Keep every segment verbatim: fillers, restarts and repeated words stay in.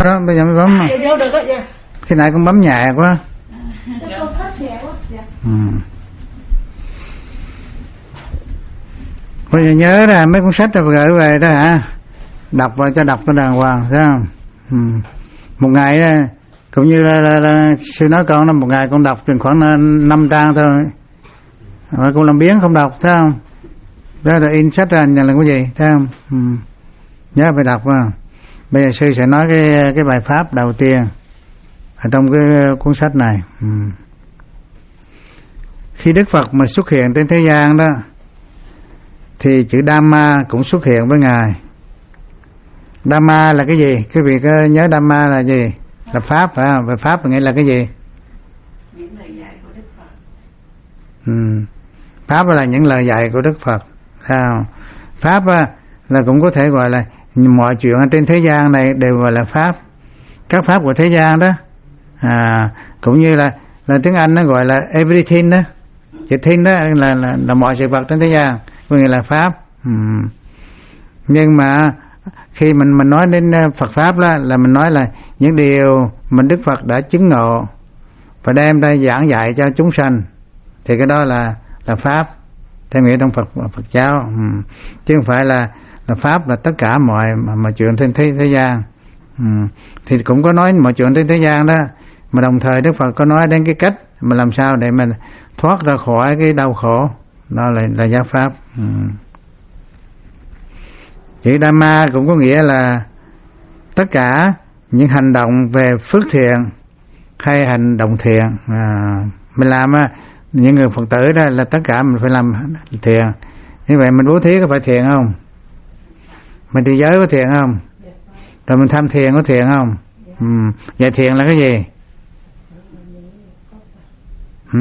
đó, bây giờ mới bấm. Khi nãy cũng bấm nhẹ quá. Ừ. Bây giờ nhớ ra mấy cuốn sách rồi gửi về đó hả? Đọc vào cho đọc cho đàng hoàng, thấy không? Ừ. Một ngày cũng như là, là, là sư nói con là một ngày con đọc chừng khoảng năm trang thôi, mà con làm biếng không đọc, thấy không? Đó là in sách ra nhận là cái gì, thấy không? Ừ. Nhớ phải đọc vào. Bây giờ sư sẽ nói cái cái bài pháp đầu tiên ở trong cái cuốn sách này. Ừ. Khi Đức Phật mà xuất hiện trên thế gian đó, thì chữ Dhamma cũng xuất hiện với ngài. Dhamma là cái gì? Cái việc nhớ Dhamma là gì? Là pháp, phải không? Và pháp nghĩa là cái gì? Những lời dạy của Đức Phật. Ừ. Pháp là những lời dạy của Đức Phật. Sao? Pháp là cũng có thể gọi là mọi chuyện ở trên thế gian này đều gọi là pháp. Các pháp của thế gian đó, à, cũng như là là tiếng Anh nó gọi là everything đó. Chữ thing đó là, là là mọi sự vật trên thế gian, có nghĩa là pháp. Ừ. Nhưng mà khi mình mình nói đến Phật pháp đó, là mình nói là những điều mà Đức Phật đã chứng ngộ và đem ra giảng dạy cho chúng sanh, thì cái đó là là pháp theo nghĩa trong Phật Phật giáo. Ừ. Chứ không phải là là pháp là tất cả mọi mọi chuyện trên thế thế gian. Ừ. Thì cũng có nói mọi chuyện trên thế gian đó, mà đồng thời Đức Phật có nói đến cái cách mà làm sao để mình thoát ra khỏi cái đau khổ, đó là là giáo pháp. Ừ. Chữ Dhamma cũng có nghĩa là tất cả những hành động về phước thiện hay hành động thiện. À, mình làm á, những người Phật tử đó là tất cả mình phải làm thiện. Như vậy mình bố thí có phải thiện không? Mình trì giới có thiện không? Rồi mình tham thiền có thiện không? Ừ. Vậy thiện là cái gì? Ừ.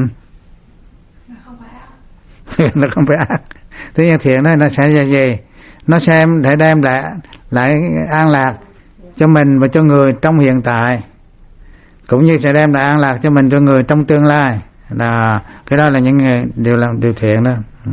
Nó không phải ác. Thế nhưng thiện đó nó sẽ là gì? Nó sẽ để đem lại lại an lạc cho mình và cho người trong hiện tại, cũng như sẽ đem lại an lạc cho mình cho người trong tương lai. Là cái đó là những điều làm điều thiện đó. Ừ.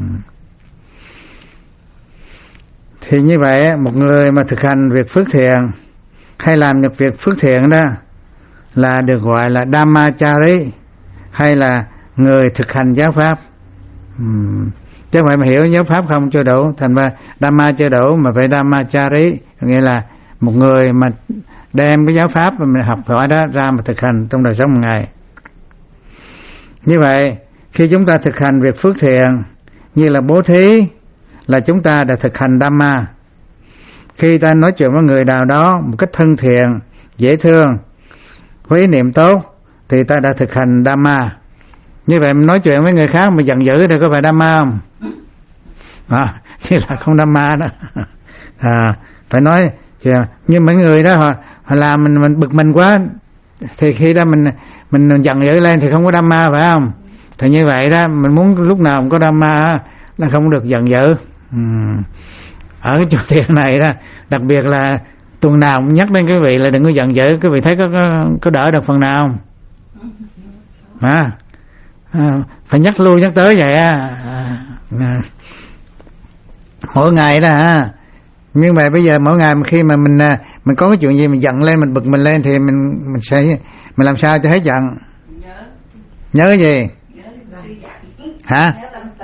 Thì như vậy một người mà thực hành việc phước thiện hay làm được việc phước thiện đó là được gọi là Dhammachari, hay là người thực hành giáo pháp. Uhm. Chứ không phải mà hiểu giáo pháp không chưa đủ, thành ra Dhamma chưa đủ, mà phải Dhammachari, nghĩa là một người mà đem cái giáo pháp mà mình học hỏi đó ra mà thực hành trong đời sống một ngày. Như vậy khi chúng ta thực hành việc phước thiện như là bố thí, là chúng ta đã thực hành Dhamma. Khi ta nói chuyện với người nào đó một cách thân thiện, dễ thương, với ý niệm tốt, thì ta đã thực hành Dhamma. Như vậy mình nói chuyện với người khác mà giận dữ thì có phải Dhamma không? À, chứ là không Dhamma đó. À, phải nói như mấy người đó họ, họ làm mình mình bực mình quá, thì khi đó mình mình giận dữ lên thì không có Dhamma, phải không? Thì như vậy đó, mình muốn lúc nào cũng có Dhamma là không được giận dữ. Uhm. Ở cái chỗ thiện này đó, đặc biệt là tuần nào cũng nhắc đến quý vị là đừng có giận dữ. Quý vị thấy có có, có đỡ được phần nào không? À, à, phải nhắc lui nhắc tới vậy á. À, à. Mỗi ngày đó ha. Nhưng mà bây giờ mỗi ngày khi mà mình mình có cái chuyện gì mình giận lên, mình bực mình lên, thì mình mình sẽ mình làm sao cho hết giận? Nhớ. Nhớ cái gì? Nhớ hả?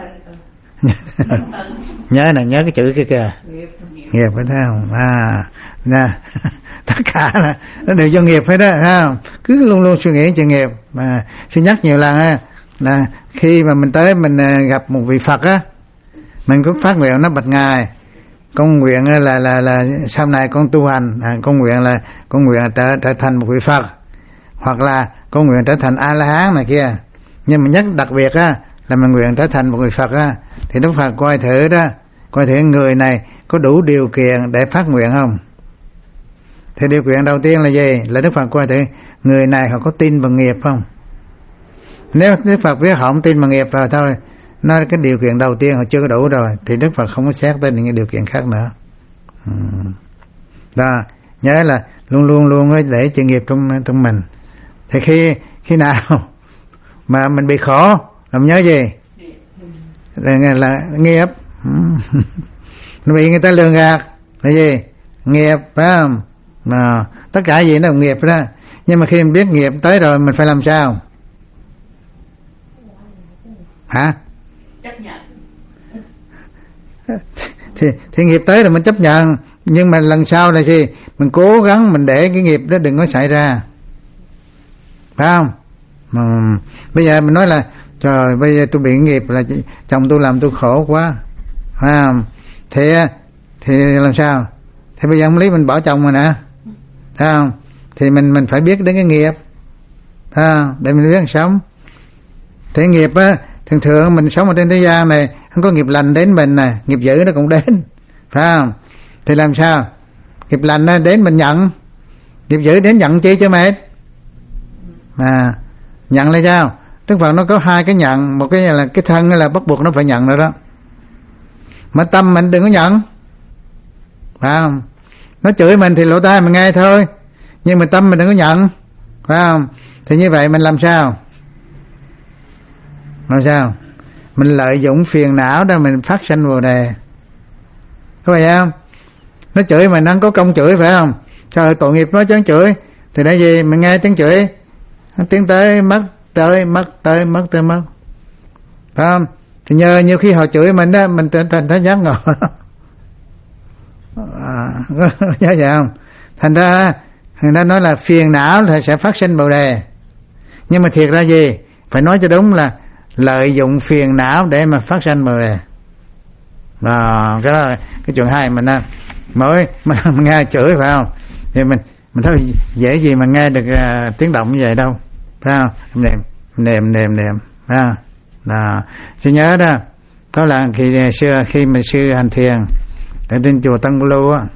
Nhớ là nhớ cái chữ kia kìa. Nghiệp, nghiệp phải thấy không? À, nè, tất cả là nó đều do nghiệp hết đó, thấy không? Cứ luôn luôn suy nghĩ chuyện nghiệp. Mà xin nhắc nhiều lần á, là khi mà mình tới mình gặp một vị Phật á, mình cũng phát nguyện nó bạch ngài, con nguyện là là là sau này con tu hành, à, con nguyện là con nguyện là trở trở thành một vị Phật, hoặc là con nguyện trở thành A La Hán này kia. Nhưng mà nhất đặc biệt á là mình nguyện trở thành một người Phật á, thì Đức Phật coi thử đó, coi thử người này có đủ điều kiện để phát nguyện không. Thì điều kiện đầu tiên là gì? Là Đức Phật coi thử người này họ có tin vào nghiệp không. Nếu Đức Phật biết họ không tin vào nghiệp rồi thôi, nó cái điều kiện đầu tiên họ chưa có đủ rồi, thì Đức Phật không có xét tới những điều kiện khác nữa. Ừ. Đó, nhớ là luôn luôn luôn để chịu nghiệp trong trong mình. Thì khi khi nào mà mình bị khổ, làm nhớ gì? Là, là nghiệp. Nó bị người ta lường gạt là gì? Nghiệp, phải không? À, tất cả gì nó là nghiệp đó. Nhưng mà khi mình biết nghiệp tới rồi mình phải làm sao? Hả? Chấp nhận. Thì, thì nghiệp tới rồi mình chấp nhận. Nhưng mà lần sau là gì? Mình cố gắng mình để cái nghiệp đó đừng có xảy ra, phải không? Mà bây giờ mình nói là trời, bây giờ tôi bị nghiệp là chồng tôi làm tôi khổ quá, phải không? Thì thì làm sao? Thì bây giờ ông lý mình bỏ chồng rồi nè, phải không? Thì mình mình phải biết đến cái nghiệp, phải không? Để mình biết sống. Thì nghiệp á, thường thường mình sống ở trên thế gian này không có nghiệp lành đến mình nè, nghiệp dữ nó cũng đến, phải không? Thì làm sao? Nghiệp lành nó đến mình nhận, nghiệp dữ đến nhận chi cho mệt. À, nhận là sao? Đức Phật nó có hai cái nhận, một cái là cái thân là bắt buộc nó phải nhận rồi đó. Mà tâm mình đừng có nhận, phải không? Nó chửi mình thì lỗ tai mình nghe thôi, nhưng mà tâm mình đừng có nhận, phải không? Thì như vậy mình làm sao? Làm sao? Mình lợi dụng phiền não đó mình phát sanh Bồ Đề, có phải không? Nó chửi mình nó có công chửi, phải không? Trời, tội nghiệp nó chứ chửi. Thì đã gì mình nghe tiếng chửi, tiếng tới mất tới mất tới mất tới mất, phải không? Thì nhờ nhiều khi họ chửi mình đó mình trở thành thấy giác ngộ. À, nhớ vậy không? Thành ra thành ra nói là phiền não là sẽ phát sinh Bồ Đề. Nhưng mà thiệt ra gì? Phải nói cho đúng là lợi dụng phiền não để mà phát sinh Bồ Đề. À, cái đó là cái chuyện hay mình mới mình, mình nghe chửi, phải không? Thì mình mình thấy dễ gì mà nghe được uh, tiếng động như vậy đâu, phải không? Nệm nệm nệm nệm, phải không? À, tôi nhớ đó, có là khi xưa khi mà sư hành thiền ở trên chùa Tân Bô Lô á,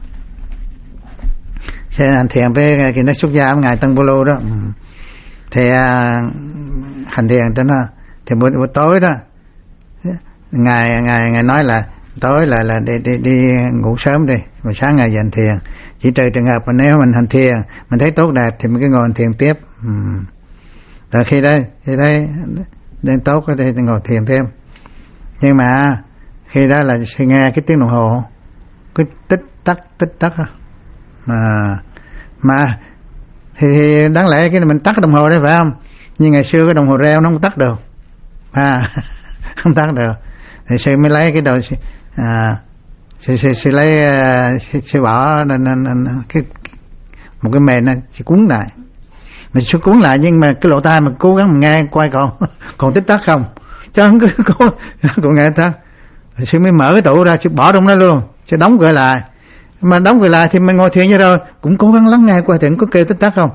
sư hành thiền với cái nó xuất gia ngài Tân Bô Lô đó, thì uh, hành thiền cho nó, thì buổi, buổi tối đó ngài ngài ngài nói là tối là là đi đi đi ngủ sớm đi, mà sáng ngày hành thiền. Chỉ trừ trường hợp mà nếu mình hành thiền mình thấy tốt đẹp thì mình cứ ngồi hành thiền tiếp. Ừ. Rồi khi đây khi đây đến tốt thì ngồi thiền thêm. Nhưng mà khi đó là sẽ nghe cái tiếng đồng hồ cứ tích tắc tích tắc mà mà thì, thì đáng lẽ cái mình tắt đồng hồ đấy, phải không? Nhưng ngày xưa cái đồng hồ reo nó không tắt được, à không tắt được. Thì sư mới lấy cái đầu à sư, sư, sư lấy sư, sư bỏ nên, nên, nên, cái một cái mền này sư cuốn lại, mình sư cuốn lại nhưng mà cái lỗ tai mà cố gắng mình nghe quay còn còn tích tắc không, chứ không cứ cố còn nghe tắt. Sư mới mở cái tủ ra, sư bỏ trong đó luôn, sư đóng cửa lại. Mà đóng cửa lại thì mình ngồi thiền như rồi cũng cố gắng lắng nghe qua thiền có kêu tích tắc không.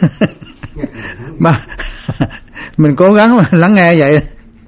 Mà mình cố gắng mà lắng nghe vậy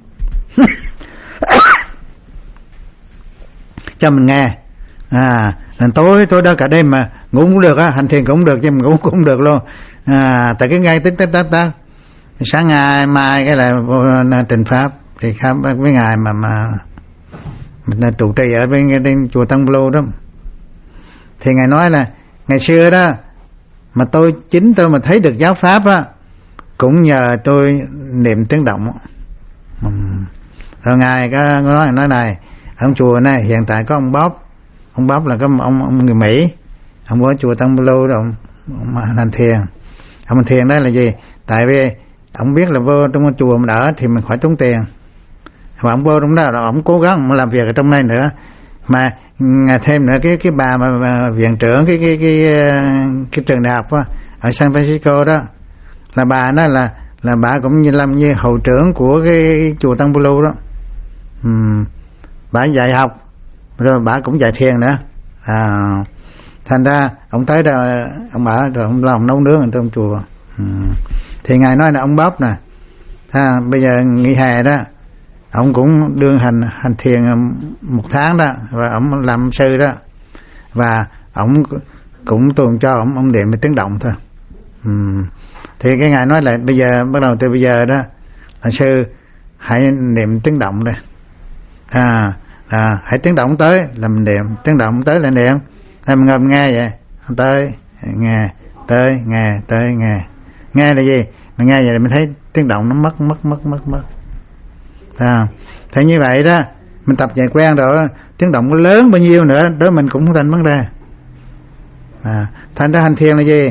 cho mình nghe. À, tối tối đó cả đêm mà ngủ cũng được á, hành thiền cũng được nhưng mà ngủ cũng được luôn. À, tại cái ngay tích tích tắc tắc. Sáng ngày mai cái là vô trình pháp thì khám với ngài mà mà mình là trụ trì ở bên, bên chùa Tân Bô Lô đó. Thì ngài nói là ngày xưa đó mà tôi chính tôi mà thấy được giáo pháp á cũng nhờ tôi niệm tiếng động. Uhm. Rồi ngài có nói nói này, ông chùa này hiện tại có ông Bóp, ông Bóp là có ông ông người Mỹ, ông ở chùa Tân Bô Lô đó, ông, ông hành thiền. Ông hành thiền đó là gì? Tại vì ông biết là vô trong cái chùa mà đỡ thì mình khỏi tốn tiền, và ông vô trong đó là ông cố gắng làm việc ở trong đây nữa. Mà thêm nữa cái cái bà mà, mà viện trưởng cái cái cái cái, cái trường đại học đó, ở San Francisco đó, là bà đó là là bà cũng như làm như hậu trưởng của cái chùa Tân Bô Lô đó. Uhm, bà dạy học rồi bà cũng dạy thiền nữa. À, thành ra ông tới đó ông bảo rồi ông làm nấu nướng ở trong chùa. Uhm. Thì ngài nói là ông Bóp nè, à, bây giờ nghỉ hè đó ông cũng đương hành hành thiền một tháng đó, và ông làm sư đó, và ông cũng tuần cho ông ông niệm tiếng động thôi. Uhm. Thì cái ngài nói là bây giờ bắt đầu từ bây giờ đó là sư hãy niệm tiếng động đây. À, à hãy tiếng động tới là mình niệm, tiếng động tới là niệm. Thì mình ngồi mình nghe vậy, tới nghe tới nghe tới nghe. Nghe là gì? Mình nghe vậy là mình thấy tiếng động nó mất mất mất mất mất. À, thế như vậy đó mình tập dạy quen rồi, tiếng động lớn bao nhiêu nữa đối mình cũng không thành vấn đề. À, thành ra hành thiền là gì?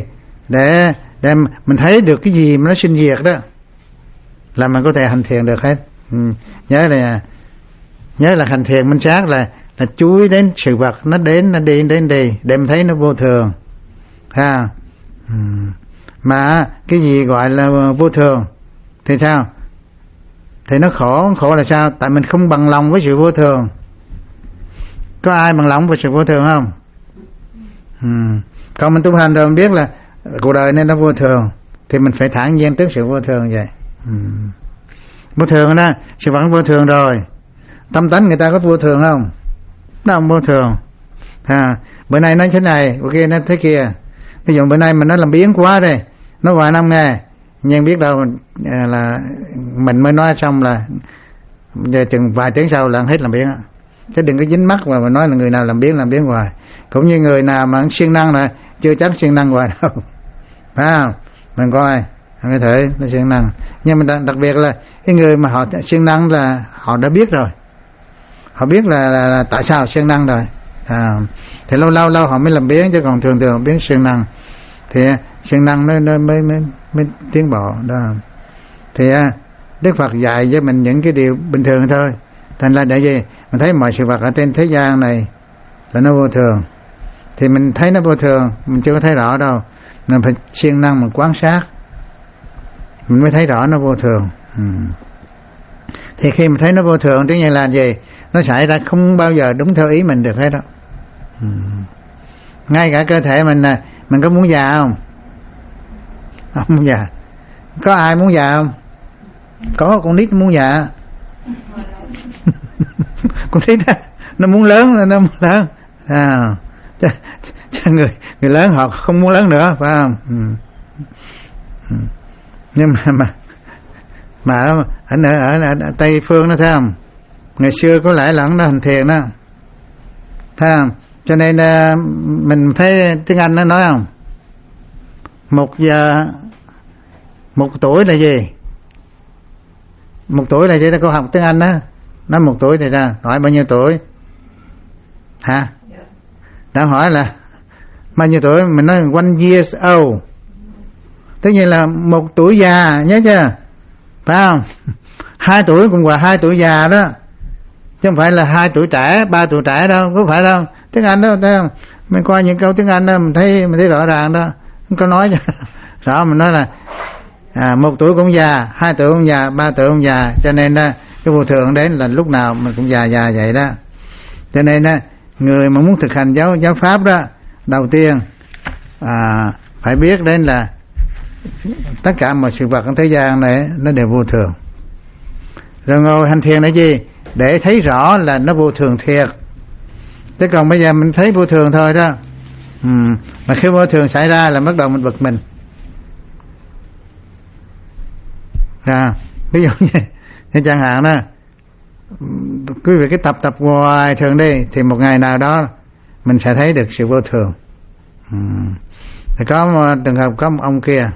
để để mình thấy được cái gì mà nó sinh diệt đó là mình có thể hành thiền được hết. Ừ. Nhớ là nhớ là hành thiền minh sát là là chú ý đến sự vật nó đến nó đi đến đi để mình thấy nó vô thường ha. Ừ. Mà cái gì gọi là vô thường thì sao? Thì nó khổ. Khổ là sao? Tại mình không bằng lòng với sự vô thường. Có ai bằng lòng với sự vô thường không? Ừ. Còn mình tu hành rồi mình biết là cuộc đời này nó vô thường thì mình phải thản nhiên trước sự vô thường vậy. Ừ. Vô thường đó, sự vẫn vô thường rồi. Tâm tánh người ta có vô thường không? Nó không vô thường. À, bữa nay nói thế này, bữa kia nói thế kia. Ví dụ bữa nay mình nói làm biến quá đây, nói vài năm nghe, nhưng biết đâu là mình mới nói xong là giờ chừng vài tiếng sau là hết làm biến. Chứ đừng có dính mắc mà nói là người nào làm biến làm biến hoài. Cũng như người nào mà siêng năng rồi chưa chắc siêng năng hoài đâu, phải không? Mình coi có thể nó siêng năng, nhưng mà đặc, đặc biệt là cái người mà họ siêng năng là họ đã biết rồi, họ biết là, là, là tại sao siêng năng rồi. À, thì lâu lâu lâu họ mới làm biến, chứ còn thường thường biến siêng năng thì siêng năng nó, nó mới, mới mới tiến bộ đó. Thì Đức Phật dạy với mình những cái điều bình thường thôi. Thành ra để gì mình thấy mọi sự vật ở trên thế gian này là nó vô thường, thì mình thấy nó vô thường mình chưa có thấy rõ đâu, mình phải siêng năng mình quan sát mình mới thấy rõ nó vô thường. Ừ. Thì khi mình thấy nó vô thường tất nhiên là gì? Nó xảy ra không bao giờ đúng theo ý mình được hết đó. Ừ. Ngay cả cơ thể mình nè, mình có muốn già không? Không muốn già. Có ai muốn già không? Có, con nít muốn già. Con nít đó, nó muốn lớn là nó muốn lớn. À, chứ, chứ người người lớn họ không muốn lớn nữa, phải không? Ừ. Ừ. Nhưng mà mà mà ở, ở, ở, ở Tây Phương nó thấy không? Ngày xưa có lẽ là nó hành thiền đó, thấy không? Cho nên mình thấy tiếng Anh nó nói không? Một giờ một tuổi là gì? Một tuổi là gì? Đó cô học tiếng Anh đó. Nói một tuổi thì ra hỏi bao nhiêu tuổi? Hả? Đã hỏi là bao nhiêu tuổi? Mình nói one years old. Tất nhiên là một tuổi già, nhớ chưa? Phải không? Hai tuổi cũng là hai tuổi già đó, chứ không phải là hai tuổi trẻ, ba tuổi trẻ đâu, có phải đâu. Tiếng Anh đó, thấy không? Mình coi những câu tiếng Anh đó mình thấy mình thấy rõ ràng đó, không có nói cho rõ. Mình nói là à, một tuổi cũng già, hai tuổi cũng già, ba tuổi cũng già, cho nên đó cái vô thường đến là lúc nào mình cũng già già vậy đó. Cho nên đó người mà muốn thực hành giáo giáo pháp đó, đầu tiên à, phải biết đến là tất cả mọi sự vật trong thế gian này nó đều vô thường. Rồi ngồi hành thiền là gì? Để thấy rõ là nó vô thường thiệt. Thế còn bây giờ mình thấy vô thường thôi đó. Ừ. Mà khi vô thường xảy ra là bắt đầu mình bực mình. À, ví dụ như, như chẳng hạn đó, quý vị cái tập tập hoài thường đi thì một ngày nào đó mình sẽ thấy được sự vô thường. Ừ. Thì có một trường hợp có một ông kia,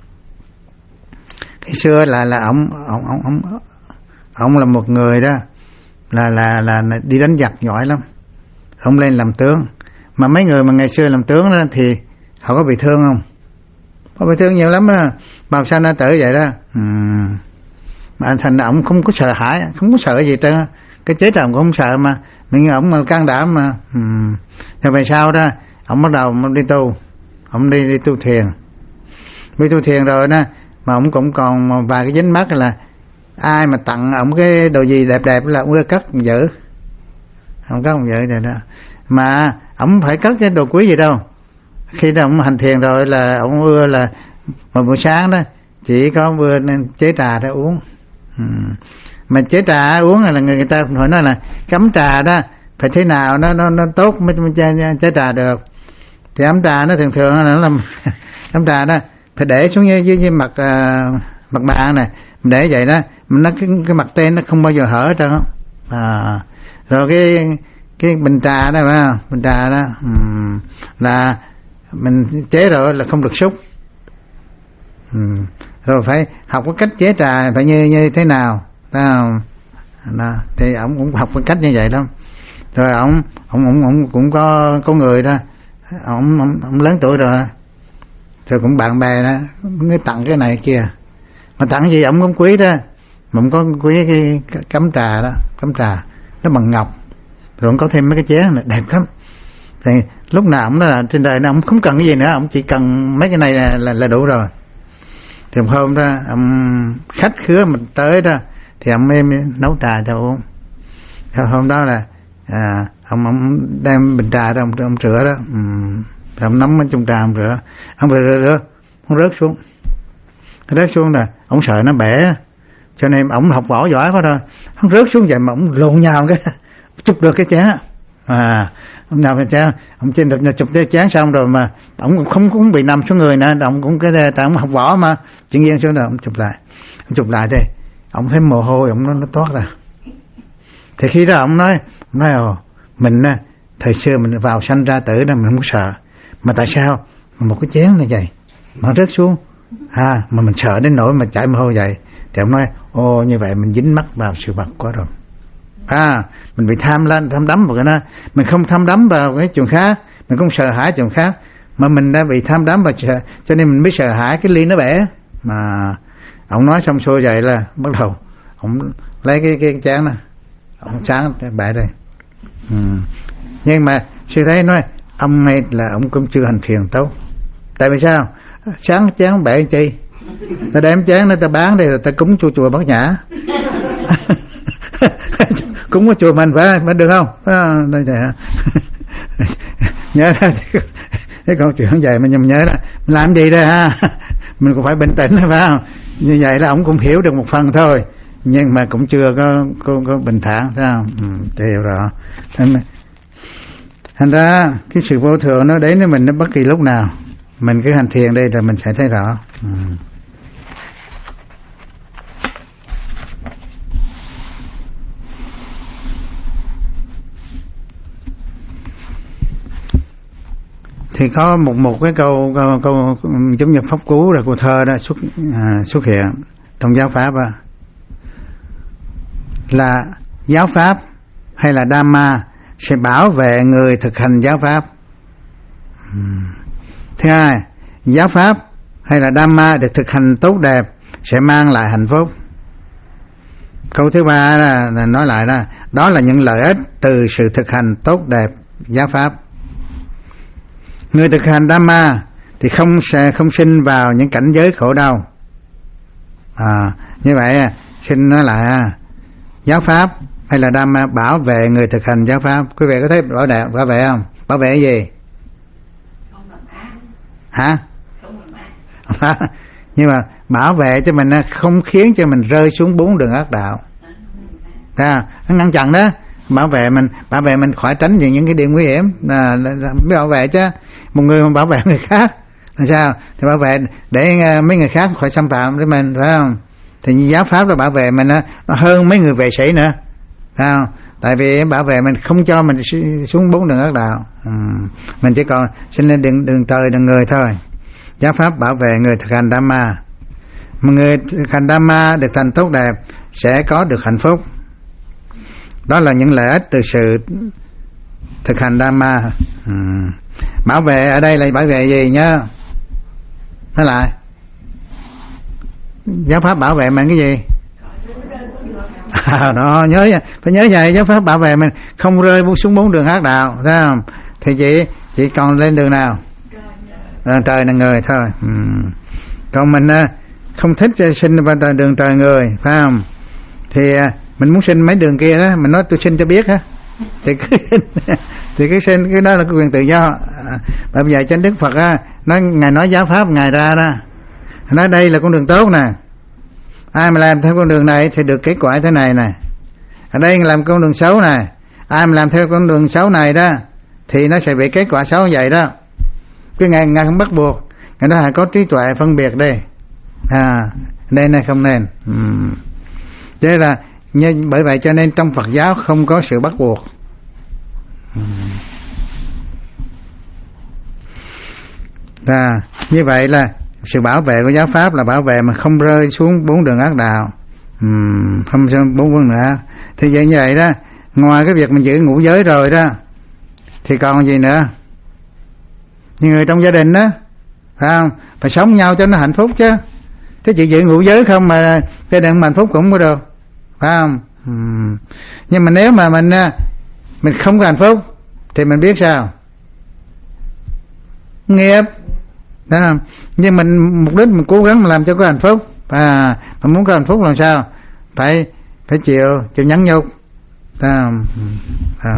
cái xưa là là ông ông ông ông ông là một người đó là là là đi đánh giặc giỏi lắm. Ông lên làm tướng, mà mấy người mà ngày xưa làm tướng đó thì họ có bị thương không? Có bị thương nhiều lắm á, bào sanh nó tử vậy đó. Ừ. Mà thành ra ông không có sợ hãi, không có sợ gì trơn, cái chết ông cũng không sợ mà, mình ông mà can đảm mà. Ừ. Rồi về sau đó ông bắt đầu đi tu, ông đi đi tu thiền, đi tu thiền rồi đó, mà ông cũng còn vài cái dính mắc là ai mà tặng ông cái đồ gì đẹp đẹp là ông cất giữ, ông cất ông giữ rồi đó. Mà ông phải cất cái đồ quý gì đâu. Khi đó ông hành thiền rồi là ông ưa là một buổi sáng đó chỉ có vừa chế trà để uống. Ừ. Mà chế trà uống là người, người ta hỏi nói là cắm trà đó phải thế nào nó nó nó tốt mới chế, chế trà được. Thì ấm trà nó thường thường nó làm ấm trà đó phải để xuống dưới, dưới, dưới mặt uh, mặt bàn này, để vậy đó, nó cái, cái mặt tên nó không bao giờ hở hết trơn. À, rồi cái cái bình trà đó phải không? Bình trà đó um, là mình chế rồi là không được xúc. Um, rồi phải học cái cách chế trà phải như như thế nào, phải không? Đó, thì ông cũng học cái cách như vậy lắm. Rồi ông ông ông, ông cũng có có người đó, ông, ông ông lớn tuổi rồi, rồi cũng bạn bè đó người tặng cái này kia, mà tặng gì ông cũng quý đó, mà ông có quý cái cắm trà đó, cắm trà nó bằng ngọc, rồi ông có thêm mấy cái chén này đẹp lắm. Thì lúc nào ông là trên đời này ông không cần cái gì nữa, ông chỉ cần mấy cái này là là, là đủ rồi. Thì một hôm đó ông khách khứa mình tới đó thì ông em nấu trà cho uống. Thì hôm đó là à, ông ông đem bình trà đó ông, ông rửa đó, um, ông nóng ở trong trà ông rửa, ông rửa rửa, rửa ông rớt xuống, rớt xuống là ông sợ nó bể, cho nên ông học võ giỏi quá thôi, ông rớt xuống vậy mà ông lộn nhào cái chụp được cái chén à, ông nào cái chén, ông trên được chụp cái chén xong rồi mà ông không cũng bị nằm xuống người nữa, ông cũng cái tại ông học võ mà chuyện nhiên xuống rồi ông chụp lại, ông chụp lại thì ông thấy mồ hôi ông nó, nó toát ra. Thì khi đó ông nói, ông nói ồ mình á thời xưa mình vào sanh ra tử đó mình không có sợ, mà tại sao một cái chén như vậy mà rớt xuống à, mà mình sợ đến nỗi mà chảy mồ hôi vậy. Thì ông nói ô như vậy mình dính mắc vào sự vật quá rồi à, mình bị tham lên tham đắm vào cái đó, mình không tham đắm vào cái chuyện khác, mình không sợ hãi chuyện khác, mà mình đã bị tham đắm vào sợ, cho nên mình mới sợ hãi cái ly nó bể. Mà ông nói xong xuôi vậy là bắt đầu ông lấy cái cái chén này ông sáng bể đây. Ừ. Nhưng mà sư thấy nói ông này là ông cũng chưa hành thiền tốt. Tại vì sao? Sáng chén bể chi, ta đem chén nó ta bán đây, ta cúng chùa chùa Bát Nhã. Cúng ở chùa mình phải phải được không? À, đây thì nhớ ra cái câu chuyện vậy mà nhầm nhớ đó, mình làm gì đây ha? Mình cũng phải bình tĩnh phải không? Như vậy là ông cũng hiểu được một phần thôi, nhưng mà cũng chưa có có, có bình thản phải không? Ừ, thì hiểu rõ. Thành, thành ra cái sự vô thường nó đến với mình nó bất kỳ lúc nào, mình cứ hành thiền đây là mình sẽ thấy rõ. Ừ. Thì có một một cái câu câu, câu giống như pháp cú là câu thơ đã xuất à, xuất hiện trong giáo pháp à. Là giáo pháp hay là Dhamma sẽ bảo vệ người thực hành giáo pháp. Thứ hai, giáo pháp hay là Dhamma được thực hành tốt đẹp sẽ mang lại hạnh phúc. Câu thứ ba là, là nói lại đó, đó là những lợi ích từ sự thực hành tốt đẹp giáo pháp. Người thực hành Dhamma thì không sẽ không sinh vào những cảnh giới khổ đau. À, như vậy xin nói lại, giáo pháp hay là Dhamma bảo vệ người thực hành giáo pháp. Quý vị có thấy bảo vệ bảo vệ không? Bảo vệ cái gì? Không làm ác. Hả? Không làm ác. Nhưng mà bảo vệ cho mình không khiến cho mình rơi xuống bốn đường ác đạo. À, nó ngăn chặn đó. Bảo vệ mình, bảo vệ mình khỏi tránh những cái điều nguy hiểm là, là, là mới bảo vệ chứ. Một người mà bảo vệ người khác làm sao? Thì bảo vệ để mấy người khác khỏi xâm phạm đến mình, phải không? Thì giáo pháp là bảo vệ mình đó, nó hơn mấy người vệ sĩ nữa, phải không? Tại vì bảo vệ mình không cho mình xuống bốn đường ác đạo. Ừ. Mình chỉ còn sinh lên đường, đường trời đường người thôi. Giáo pháp bảo vệ người thực hành Dhamma. Một người thực hành Dhamma được thành tốt đẹp sẽ có được hạnh phúc. Đó là những lợi ích từ sự thực hành Dhamma. Ừ. Bảo vệ ở đây là bảo vệ gì nhá? Nói lại. Giáo pháp bảo vệ mình cái gì? À, đó, nhớ phải nhớ vậy. Giáo pháp bảo vệ mình không rơi xuống bốn đường ác đạo, thấy không? Thì chỉ chỉ còn lên đường nào? Đường trời là người thôi. Ừ. Còn mình không thích sinh vào đường trời người, phải không? Thì mình muốn sinh mấy đường kia đó, mình nói tôi sinh cho biết á, thì cứ thì cứ sinh, cái đó là cái quyền tự do. À, bởi vậy cho Đức Phật á, nói ngài nói giáo pháp ngài ra đó, nói đây là con đường tốt nè, ai mà làm theo con đường này thì được kết quả thế này nè, ở đây làm con đường xấu nè, ai mà làm theo con đường xấu này đó thì nó sẽ bị kết quả xấu vậy đó. Cái ngài ngài không bắt buộc, ngài nói là có trí tuệ phân biệt đi, à nên này không nên. Uhm. Thế là như, bởi vậy cho nên trong Phật giáo không có sự bắt buộc. À, như vậy là sự bảo vệ của giáo pháp là bảo vệ mà không rơi xuống bốn đường ác đạo, uhm, không xuống bốn đường nữa. Thì vậy như vậy đó, ngoài cái việc mình giữ ngũ giới rồi đó thì còn gì nữa? Như người trong gia đình đó, phải không? Phải sống nhau cho nó hạnh phúc chứ. Thế chỉ giữ ngũ giới không mà gia đình mà hạnh phúc cũng có được, phải không? Uhm. Nhưng mà nếu mà mình mình không có hạnh phúc thì mình biết sao? Nghiệp, phải không? Nhưng mình mục đích mình cố gắng làm cho có hạnh phúc. À, mà muốn có hạnh phúc làm sao? Phải phải chịu chịu nhẫn nhục, phải không? À.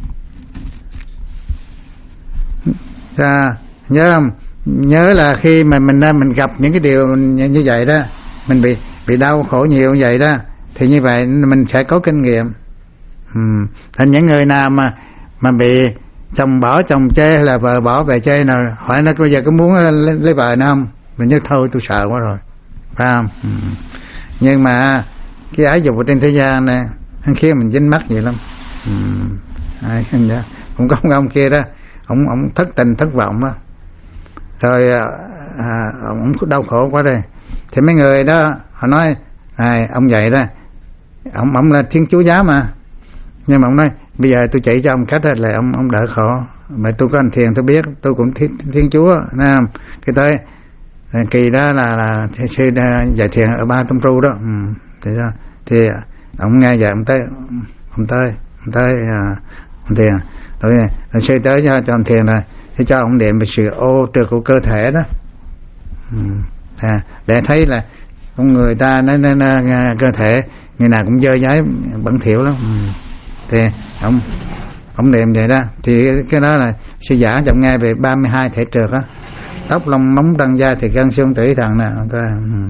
À, nhớ không? Nhớ là khi mà mình mình gặp những cái điều như vậy đó, mình bị bị đau khổ nhiều như vậy đó, thì như vậy mình sẽ có kinh nghiệm. Ừ. Thành những người nào mà mà bị chồng bỏ chồng chê hay là vợ bỏ về chê nào, hỏi nó bây giờ có muốn lấy, lấy vợ nữa không? Mình nhớ thôi tôi sợ quá rồi, phải không? Ừ. Nhưng mà cái ái dục ở trên thế gian này hắn khiến mình dính mắc nhiều lắm. Ừ. Ai, cũng có ông kia đó, ông ông thất tình thất vọng đó, rồi à, ông đau khổ quá đây, thì mấy người đó họ nói à, ông vậy đó, ông ông là Thiên Chúa giáo mà, nhưng mà ông nói bây giờ tôi chỉ cho ông cách là ông ông đỡ khổ, mà tôi có hành thiền tôi biết, tôi cũng thiên, thiên Chúa nè, cái tới kỳ đó là là sư dạy thiền ở Ba Tông Ru đó, ừ, thì đó, thì ông nghe vậy ông tới ông tới ông tới à, ông thiền rồi, rồi sư tới cho cho ông thiền rồi thì cho ông niệm về sự ô trượt của cơ thể đó, ừ, à, để thấy là con người ta nó, nó, nó cơ thể người nào cũng dơ dáy bẩn thỉu lắm, ừ. Thì ông ông niệm vậy đó, thì cái đó là sư giả cho ông nghe về ba mươi hai thể trượt á, tóc lông móng răng da thì gân xương tủy thằng nè, ừ.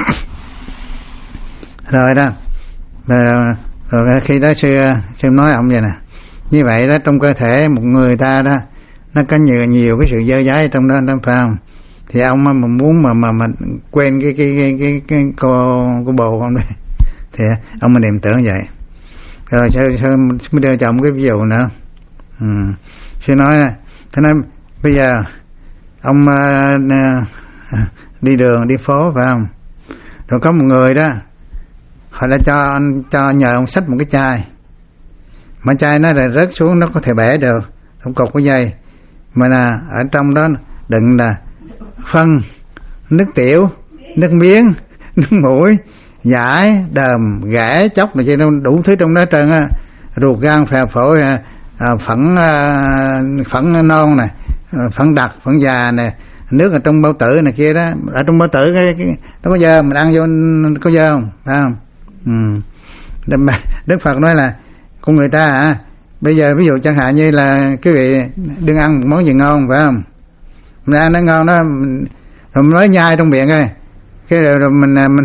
Rồi đó, rồi, rồi khi đó sư sư nói ông vậy nè, như vậy đó trong cơ thể một người ta đó nó có nhiều nhiều cái sự dơ dáy trong đó, đó phải không? Thì ông mà muốn mà mà mà quen cái cái cái cái, cái cô cô bồ không đây, thì ông mà niệm tưởng vậy. Rồi sư, sư mới đưa cho ông cái ví dụ nữa. Ừ. Sư nói thế nói bây giờ ông uh, đi đường đi phố phải không? Rồi có một người đó họ đã cho cho nhờ ông xách một cái chai, mà chai nó là rớt xuống nó có thể bể được, không cột cái dây, mà là ở trong đó đựng là phân, nước tiểu, nước miếng, nước mũi, giải, đờm, gãi, chóc mà nó đủ thứ trong đó trơn á, ruột gan phèo phổi, à, phẫn à, phẫn non này, phẫn đặc, phẫn già này, nước ở trong bao tử này kia đó, ở trong bao tử cái, cái nó có dơ, mình ăn vô có dơ không, phải không? Ừ. Đức Phật nói là con người ta hả, bây giờ ví dụ chẳng hạn như là quý vị đừng ăn một món gì ngon phải không, mình ăn nó ngon đó mình, rồi mình nói nhai trong miệng coi, cái rồi, rồi mình mình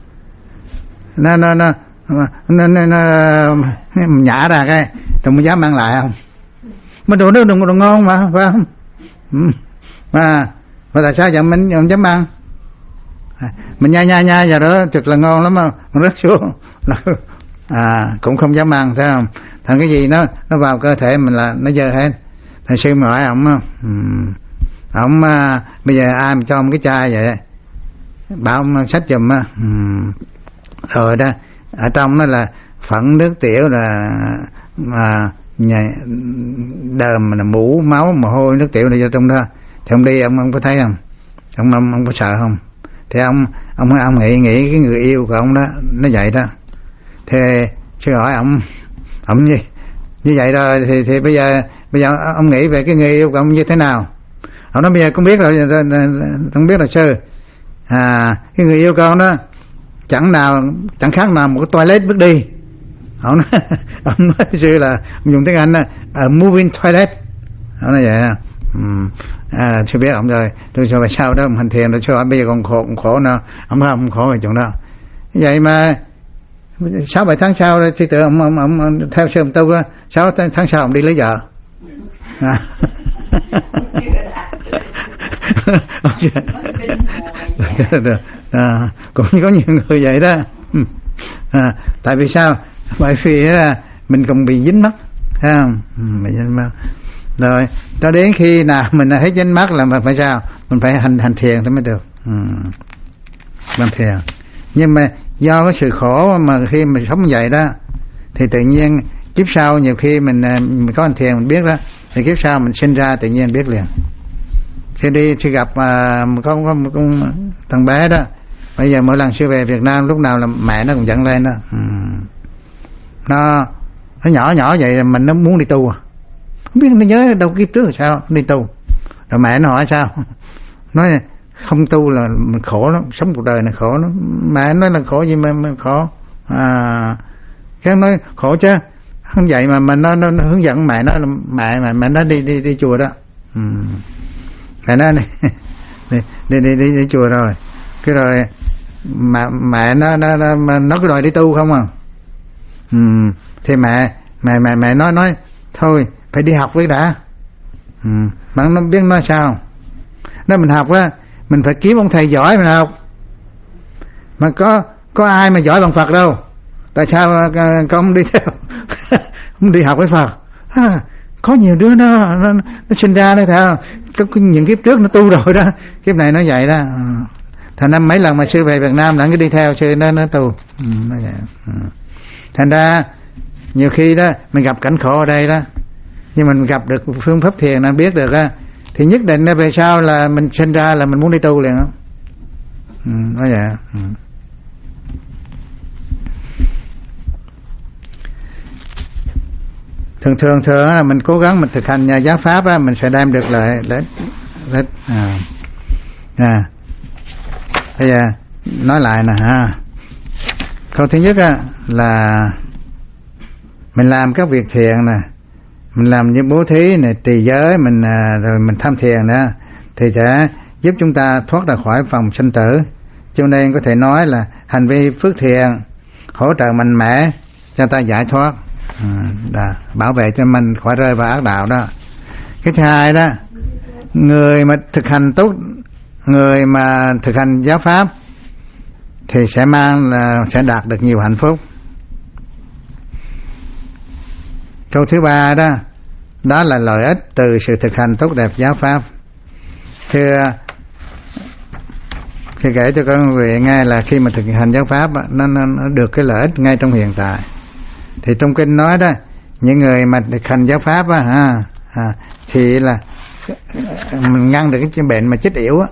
nó nó nó nó, nó, nó mình nhả ra cái rồi mình dám ăn lại không? Mà đồ nó đừng đồ ngon mà phải không? Ừ. Mà mà tại sao vậy mình không dám ăn? Mình nhai nhai nhai vào đó thật là ngon lắm mà mình rớt xuống à cũng không dám ăn, thấy không? Thành cái gì nó nó vào cơ thể mình là nó dơ hết. Thầy sư mà hỏi ổng ổng à, bây giờ ai mà cho ông cái chai vậy, bảo ông xách giùm á, rồi đó ở trong nó là phẫn nước tiểu là mà nhảy, đờm là mũ máu mồ hôi nước tiểu này vô trong đó, thì ông đi ông ông có thấy không? Ông ông, ông có sợ không? Thì ông ông ông nghĩ nghĩ cái người yêu của ông đó nó vậy đó, thì sư hỏi ông ông gì như vậy rồi thì thì bây giờ bây giờ ông nghĩ về cái người yêu của ông như thế nào? Ông nói bây giờ cũng biết rồi, không biết là sư à cái người yêu của ông đó chẳng nào chẳng khác nào một cái toilet bước đi. Ông nói ông nói sư là ông dùng tiếng Anh là a moving toilet. Ông nói vậy à, um, à sư biết ông rồi, tôi cho về sau đó ông hành thiền rồi sư hỏi bây giờ còn khổ còn khổ nào? Ông nói ông khổ về chỗ đó. Vậy mà sáu bảy tháng sau thì tưởng ông, ông, ông, ông theo sư ông tu sáu tháng sau ông đi lấy vợ. À. À, cũng có nhiều người vậy đó. À, tại vì sao? Bởi vì là mình cũng bị dính mắc, thấy không? Bị dính mắc. Rồi cho đến khi nào mình hết dính mắc là mình phải sao? Mình phải hành hành thiền thì mới được. Ừ. Hành thiền. Nhưng mà do cái sự khổ mà khi mình sống vậy đó, thì tự nhiên kiếp sau nhiều khi mình mình có hành thiền mình biết đó, thì kiếp sau mình sinh ra tự nhiên biết liền. Thì đi thì gặp à, có, có một con thằng bé đó, bây giờ mỗi lần sư về Việt Nam lúc nào là mẹ nó cũng dẫn lên đó. Ừ. nó nó nhỏ nhỏ vậy mình nó muốn đi tu à, không biết nó nhớ đâu kiếp trước là sao đi tu. Rồi mẹ nó hỏi sao, nói không tu là mình khổ lắm, sống cuộc đời này khổ lắm. Mẹ nói là khổ gì mà, mà khổ à, cái nói khổ chứ không vậy mà mình nó, nó, nó hướng dẫn mẹ nó là mẹ mẹ mẹ nó đi đi đi chùa đó. Ừ. Mẹ nó đi đi đi đi, đi, đi chùa rồi cái rồi mẹ mẹ nó nó nó, nó cứ đòi đi tu không à. Ừ. Thì mẹ mẹ mẹ mẹ nói nói thôi phải đi học với đã. Ừ. Mà nó biết nói sao, nói mình học á mình phải kiếm ông thầy giỏi mình học, mà có có ai mà giỏi bằng Phật đâu, tại sao con không đi theo không đi học với Phật à, có nhiều đứa nó nó, nó sinh ra đấy sao có những kiếp trước nó tu rồi đó, kiếp này nó vậy đó. Thành năm mấy lần mà sư về Việt Nam là cứ đi theo sư nó nó tu. Ừ, nó vậy. Ừ. Thành ra nhiều khi đó mình gặp cảnh khổ ở đây đó, nhưng mình gặp được phương pháp thiền nó biết được á, thì nhất định là về sau là mình sinh ra là mình muốn đi tu liền không. Ừ, nó vậy. Ừ. thường thường thường là mình cố gắng mình thực hành nhà giáo pháp á, mình sẽ đem được lợi lợi lợi à. À. Bây giờ nói lại nè ha. Câu thứ nhất á là mình làm các việc thiện nè, mình làm những bố thí này, trì giới mình rồi mình tham thiền đó, thì sẽ giúp chúng ta thoát ra khỏi vòng sinh tử. Cho nên có thể nói là hành vi phước thiện hỗ trợ mạnh mẽ cho ta giải thoát, à, bảo vệ cho mình khỏi rơi vào ác đạo đó. Cái thứ hai đó, người mà thực hành tốt, người mà thực hành giáo pháp thì sẽ mang là sẽ đạt được nhiều hạnh phúc. Câu thứ ba đó, đó là lợi ích từ sự thực hành tốt đẹp giáo pháp. Thưa thì kể cho các vị nghe là khi mà thực hành giáo pháp nó, nó, nó được cái lợi ích ngay trong hiện tại. Thì trong kinh nói đó, những người mà thực hành giáo pháp á, à, à, thì là mình ngăn được cái bệnh mà chết yểu á,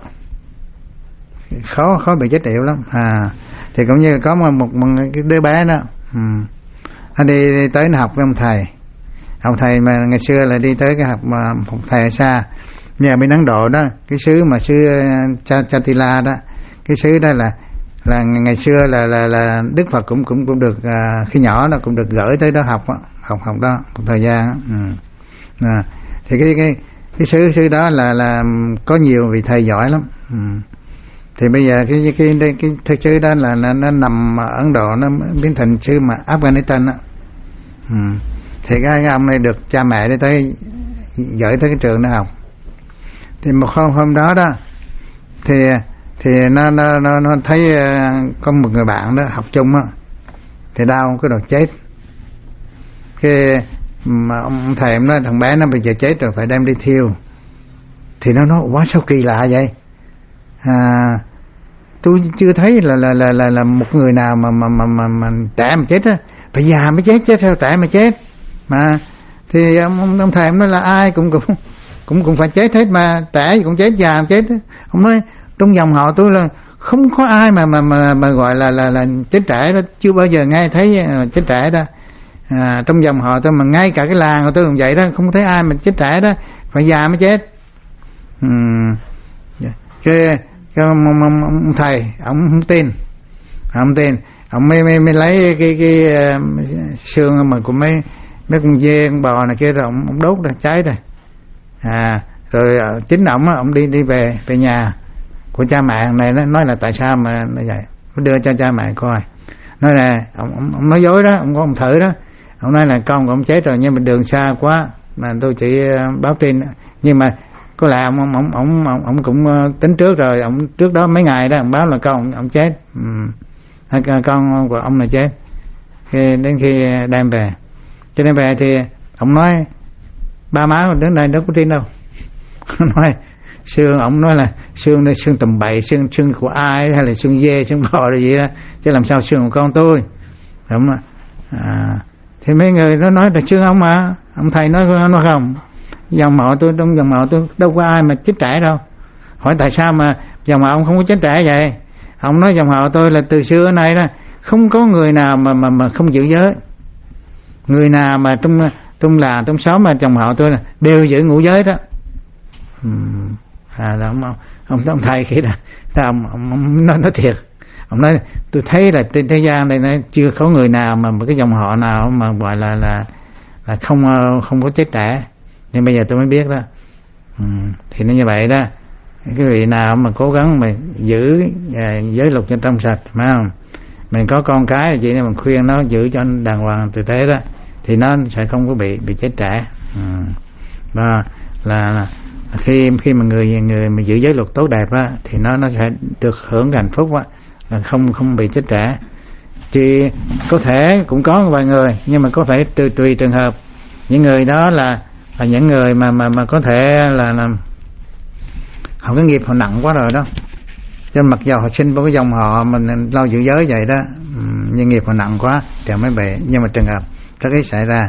khó khó bị chết yểu lắm. À, thì cũng như có một, một, một cái đứa bé đó, ừ, nó đi, đi tới nó học với ông thầy, ông thầy mà ngày xưa là đi tới cái học mà một thầy ở xa. Nhờ bên Ấn Độ đó, cái xứ mà xứ Chatila đó, cái xứ đó là là ngày xưa là là là Đức Phật cũng cũng cũng được à, khi nhỏ nó cũng được gửi tới đó học đó, học học đó một thời gian đó. Ừ. À, thì cái cái cái xứ xứ đó là là có nhiều vị thầy giỏi lắm. Ừ. Thì bây giờ cái cái cái cái cái xứ đó là nó, nó nằm ở Ấn Độ, nó biến thành xứ mà Afghanistan đó. Ừ. Thì cái, cái ông này được cha mẹ đi tới gửi tới cái trường nó học. Thì một hôm hôm đó đó thì thì nó nó nó, nó thấy uh, có một người bạn đó học chung á, thì đau cái đầu chết. Cái mà ông thầy ông nói thằng bé nó bây giờ chết rồi phải đem đi thiêu. Thì nó nói quá sao kỳ lạ vậy, à, tôi chưa thấy là là là là, là một người nào mà mà mà mà, mà trẻ mà chết á, phải già mới chết chứ theo trẻ mà chết mà. Thì ông ông, ông thầy ông nói là ai cũng cũng cũng cũng phải chết hết mà, trẻ cũng chết, già cũng chết. Ông nói trong dòng họ tôi là không có ai mà mà mà, mà gọi là là là chết trẻ đó, chưa bao giờ nghe thấy chết trẻ đó. À, trong dòng họ tôi mà ngay cả cái làng của tôi cũng vậy đó, không thấy ai mà chết trẻ đó, phải già mới chết. Ừ. Cái, cái ông, ông, ông thầy ông không tin, ông tin, ông mới mới, mới lấy cái cái uh, xương mà của mấy mấy con dê con bò này kia rồi ông, ông đốt rồi cháy rồi. À, rồi uh, chính ông ông đi đi về về nhà của cha mẹ này, nó nói là tại sao mà nó vậy, nó đưa cho cha mẹ coi, nói là ông, ông, ông nói dối đó, ông có ông thử đó, ông nói là con của ông chết rồi nhưng mà đường xa quá mà tôi chỉ uh, báo tin, nhưng mà có lẽ ông ông ông ông ông, ông cũng uh, tính trước rồi, ông trước đó mấy ngày đó ông báo là con ông, ông chết, ừ. con của ông là chết. Khi đến khi đem về, cho nên về thì ông nói ba má đến đây đâu có tin đâu. Nói xương, ông nói là xương đây xương tầm bậy, xương xương của ai hay là xương dê xương bò rồi gì đó, chứ làm sao xương của con tôi, đúng không? À, thì mấy người nó nói là xương ông mà, ông thầy nói nói không, dòng họ tôi, trong dòng họ tôi đâu có ai mà chết trẻ đâu, hỏi tại sao mà dòng họ ông không có chết trẻ vậy? Ông nói dòng họ tôi là từ xưa đến nay đó không có người nào mà mà mà không giữ giới. Người nào mà trong trong làng trong xóm mà dòng họ tôi là đều giữ ngũ giới đó. Uhm, à là ông, ông, ông thầy khi đó ông, ông, ông nói, nói thiệt, ông nói tôi thấy là trên thế gian này nó chưa có người nào mà một cái dòng họ nào mà gọi là là là không không có chết trẻ, nhưng bây giờ tôi mới biết đó. Uhm, thì nó như vậy đó. Cái vị nào mà cố gắng mà giữ à, giới luật cho trong sạch, phải không? Mình có con cái là chị nên mình khuyên nó giữ cho đàng hoàng tử tế đó, thì nó sẽ không có bị bị chết trẻ. Uhm. Và là, là khi khi mà người người mà giữ giới luật tốt đẹp á, thì nó nó sẽ được hưởng hạnh phúc á, là không không bị chết trẻ. Thì có thể cũng có vài người, nhưng mà có phải tùy tùy trường hợp. Những người đó là là những người mà mà mà có thể là là họ cái nghiệp họ nặng quá rồi đó, cho mặc dù họ sinh với cái dòng họ mình lo giữ giới vậy đó, nhưng nghiệp họ nặng quá thì mới bị. Nhưng mà trường hợp rất ít xảy ra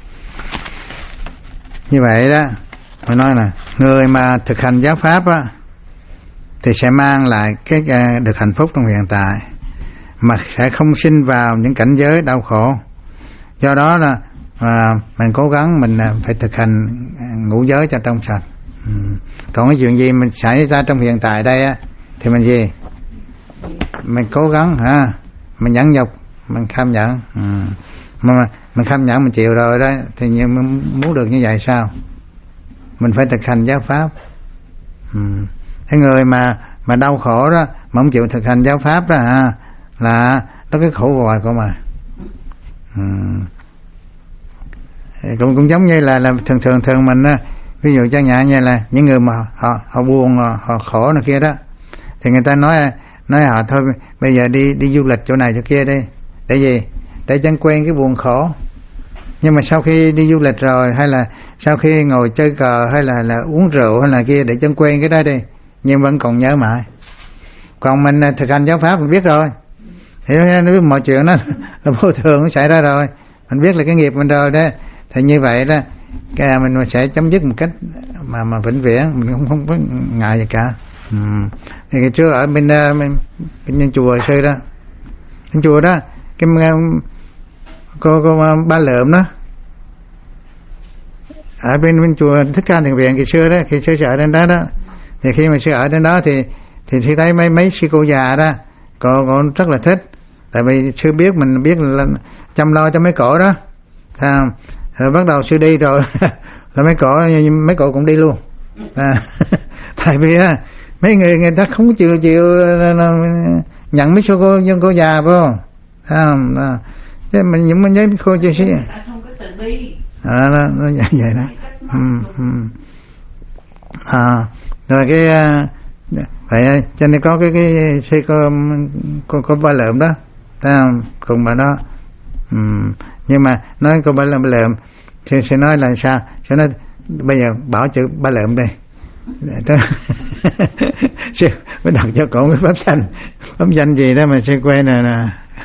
như vậy đó. Họ nói là người mà thực hành giáo pháp á thì sẽ mang lại cái được hạnh phúc trong hiện tại, mà sẽ không sinh vào những cảnh giới đau khổ. Do đó là à, mình cố gắng mình phải thực hành ngũ giới cho trong sạch. Ừ. Còn cái chuyện gì mình xảy ra trong hiện tại đây á thì mình gì mình cố gắng ha, mình nhẫn nhục, mình kham nhẫn. Ừ. Mà mình kham nhẫn mình chịu rồi đó thì như muốn được như vậy sao? Mình phải thực hành giáo pháp. Ừ. Cái người mà mà đau khổ đó mà không chịu thực hành giáo pháp đó ha, là nó cái khổ hoài của mà. Ừ. Cũng cũng giống như là là thường thường thường mình á, ví dụ chẳng hạn như là những người mà họ họ buồn, họ, họ khổ này kia đó, thì người ta nói nói họ thôi bây giờ đi đi du lịch chỗ này chỗ kia đi, để gì? Để chẳng quen cái buồn khổ. Nhưng mà sau khi đi du lịch rồi, hay là sau khi ngồi chơi cờ, hay là là uống rượu hay là kia, để chẳng quen cái đó đi, nhưng vẫn còn nhớ mãi. Còn mình thực hành giáo pháp mình biết rồi, thì nó biết mọi chuyện đó là vô thường nó xảy ra rồi, mình biết là cái nghiệp mình rồi đó. Thì như vậy đó, cái mình sẽ chấm dứt một cách mà mà vĩnh viễn, mình không không có ngại gì cả. Ừ. Thì cái trước ở bên bên, bên nhân chùa xưa đó, bên chùa đó, cái cô cô Ba Lượm đó, ở bên bên chùa Thích Ca Thiền Viện kỳ xưa đó, khi xưa ở đến đó đó, thì khi mà xưa ở đến đó thì thì thì thấy mấy mấy sư cô già đó, cô cô rất là thích, tại vì sư biết mình biết là chăm lo cho mấy cổ đó. À, rồi bắt đầu sư đi rồi là mấy cổ mấy cổ cũng đi luôn. À, tại vì á mấy người người ta không chịu chịu nhận mấy số cô dân cô già phải không? À, à, thế mình những mình nhớ cô chưa xí. À, nó nó vậy vậy đó. Ừ, ừ. À, rồi cái vậy cho nên có cái cái sư cô cô cô Ba Lượm đó, thấy không? Cùng bà đó. Ừ. Nhưng mà nói cô Ba Lượm, Ba Lượm thì sẽ nói là sao? Sẽ nói bây giờ bảo chữ Ba Lượm đi. Sư mới đặt cho cổ cái pháp danh, pháp danh gì đó mà sư quen nè nè.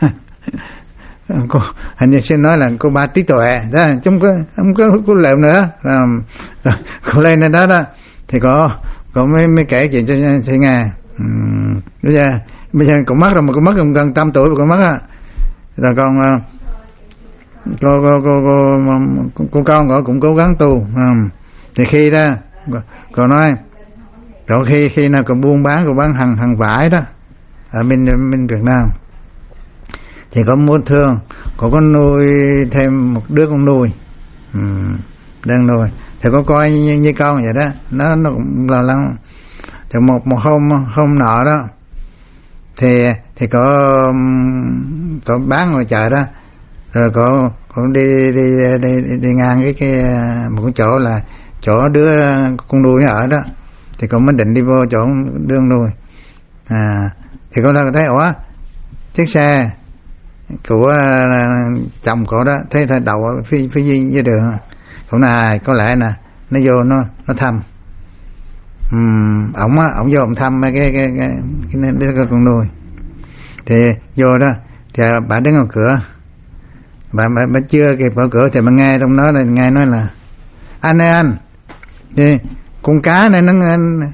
Cô hình như sư nói là cô Ba Trí Tuệ đó, chúng có không có cô Lượm nữa. Rồi, rồi cô lên đến đó đó thì có cô mới mới kể chuyện cho sư nghe. Ừ, bây giờ bây giờ cũng mất rồi, mà cũng mất gần trăm tuổi mà cũng mất á. Rồi còn cô cô cô cô cô con của cũng cố gắng tu. Ừ. Thì khi đó cô nói rồi khi khi nào cô buôn bán, cô bán hàng hàng vải đó ở bên bên Việt Nam, thì có muốn thương, cô có nuôi thêm một đứa con nuôi. Ừ, đang nuôi thì có coi như, như con vậy đó, nó nó cũng lo lắng. Thì một một hôm hôm nọ đó thì thì có có bán ngoài chợ đó, rồi có cũng đi đi đi đi, đi ngang cái cái một cái chỗ là chỗ đứa con nuôi ở đó, thì cô mới định đi vô chỗ đứa con nuôi. À, thì cô thấy ủa chiếc xe của chồng cổ đó, thấy thay đầu ở phía phía dưới đường, cũng này có lẽ nè nó vô nó nó thăm. Ừm, ổng á ổng vô ổng thăm cái cái cái cái, cái, cái, cái con nuôi. Thì vô đó thì bà đứng ở cửa, bà, bà, bà chưa kịp mở cửa thì bà nghe trong đó là nghe nói là anh ơi anh, thì con cá này nó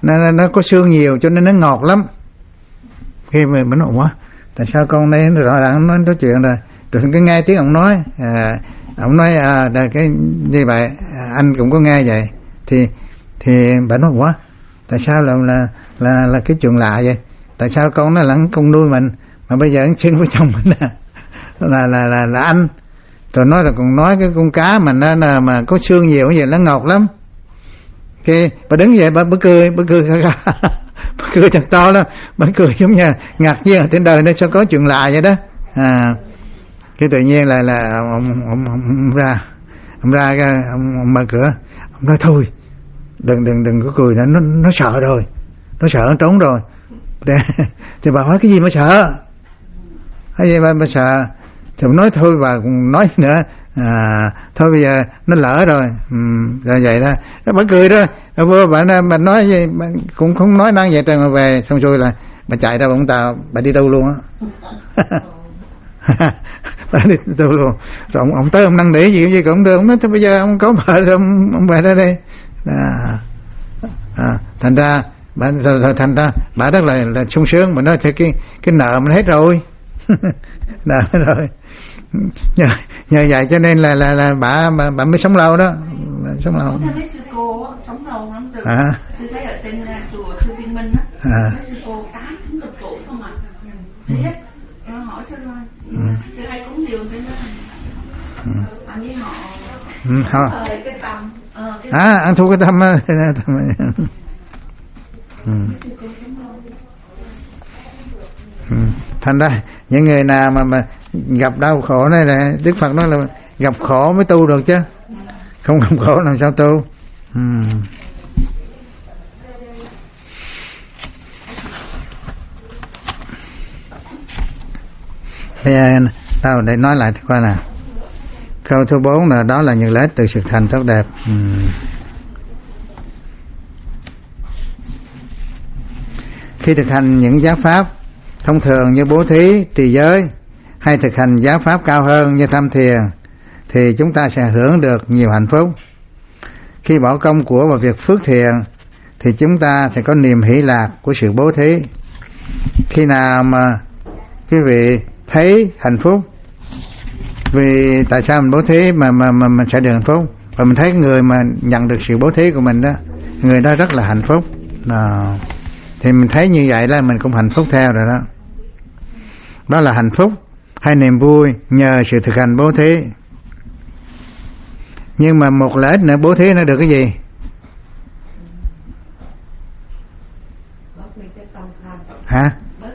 nó, nó có xương nhiều cho nên nó ngọt lắm. Khi mình mình nói quá, tại sao con đây rõ ràng nói nói chuyện rồi, rồi cứ nghe tiếng ông nói, à, ông nói à, là cái như vậy, anh cũng có nghe vậy, thì thì bà nói quá, tại sao là là là là cái chuyện lạ vậy? Tại sao con nó là con nuôi mình mà bây giờ nó xưng với chồng mình là là là là, là anh, rồi nói là còn nói cái con cá mình nó là mà có xương nhiều như vậy nó ngọt lắm. Cái bà đứng vậy bà, bà cười bà cười bà cười thật to đó, bà cười giống như ngạc nhiên trên đời nó sao có chuyện lạ vậy đó. À, cái tự nhiên là là ông, ông, ông, ông ra ông ra cái ông, ông mở cửa, ông nói thôi đừng đừng đừng có cười nữa, nó nó sợ rồi, nó sợ nó trốn rồi. Thì, thì bà hỏi cái gì mà sợ, cái gì mà, mà sợ, thì ông nói thôi bà cũng nói nữa, à, thôi bây giờ nó lỡ rồi, ừ, rồi vậy đó. Nó bà cười đó, vô bà, bà nói gì bà cũng không nói năng vậy, trời mà về xong rồi là bà chạy ra Vũng Tàu, bà đi tu luôn á. Bà đi tu luôn. Rồi ông, ông tới ông năn nỉ gì gì cũng được, ông nói thôi bây giờ ông có vợ rồi ông, ông về ra đây. À, à, thành ra bà, thành ra bà rất là là sung sướng, mà nói thì cái cái nợ mình hết rồi. Nợ rồi. Nhờ, nhờ vậy cho nên là là là bà bà, bà mới sống lâu đó, sống lâu. Mấy sư cô sống lâu lắm từ. À. Tôi thấy ở trên chùa Sư Viên Minh á, à. mấy sư cô tám chín mươi tuổi không à. Tôi biết, nó hỏi sư ơi, sư hay cúng dường trên đó. Anh với họ. Ừ, họ. Cái tầm. Ờ, cái à ăn thu cái tâm á. Ừ. Ừ. Thành ra những người nào mà mà gặp đau khổ này là Đức Phật nói là gặp khổ mới tu được chứ, không gặp khổ làm sao tu. Ừ. Bây giờ đâu để nói lại coi nào. Câu thứ bốn là đó là những lợi ích từ sự thành tốt đẹp. Ừ. Khi thực hành những giáo pháp thông thường như bố thí, trì giới, hay thực hành giáo pháp cao hơn như tham thiền, thì chúng ta sẽ hưởng được nhiều hạnh phúc. Khi bỏ công của vào việc phước thiện thì chúng ta sẽ có niềm hỷ lạc của sự bố thí. Khi nào mà quý vị thấy hạnh phúc, vì tại sao mình bố thí mà mà mà mình sẽ được hạnh phúc, và mình thấy người mà nhận được sự bố thí của mình đó, người đó rất là hạnh phúc. À, thì mình thấy như vậy là mình cũng hạnh phúc theo rồi đó. Đó là hạnh phúc hay niềm vui nhờ sự thực hành bố thí. Nhưng mà một lợi ích nữa bố thí nó được cái gì? Hả?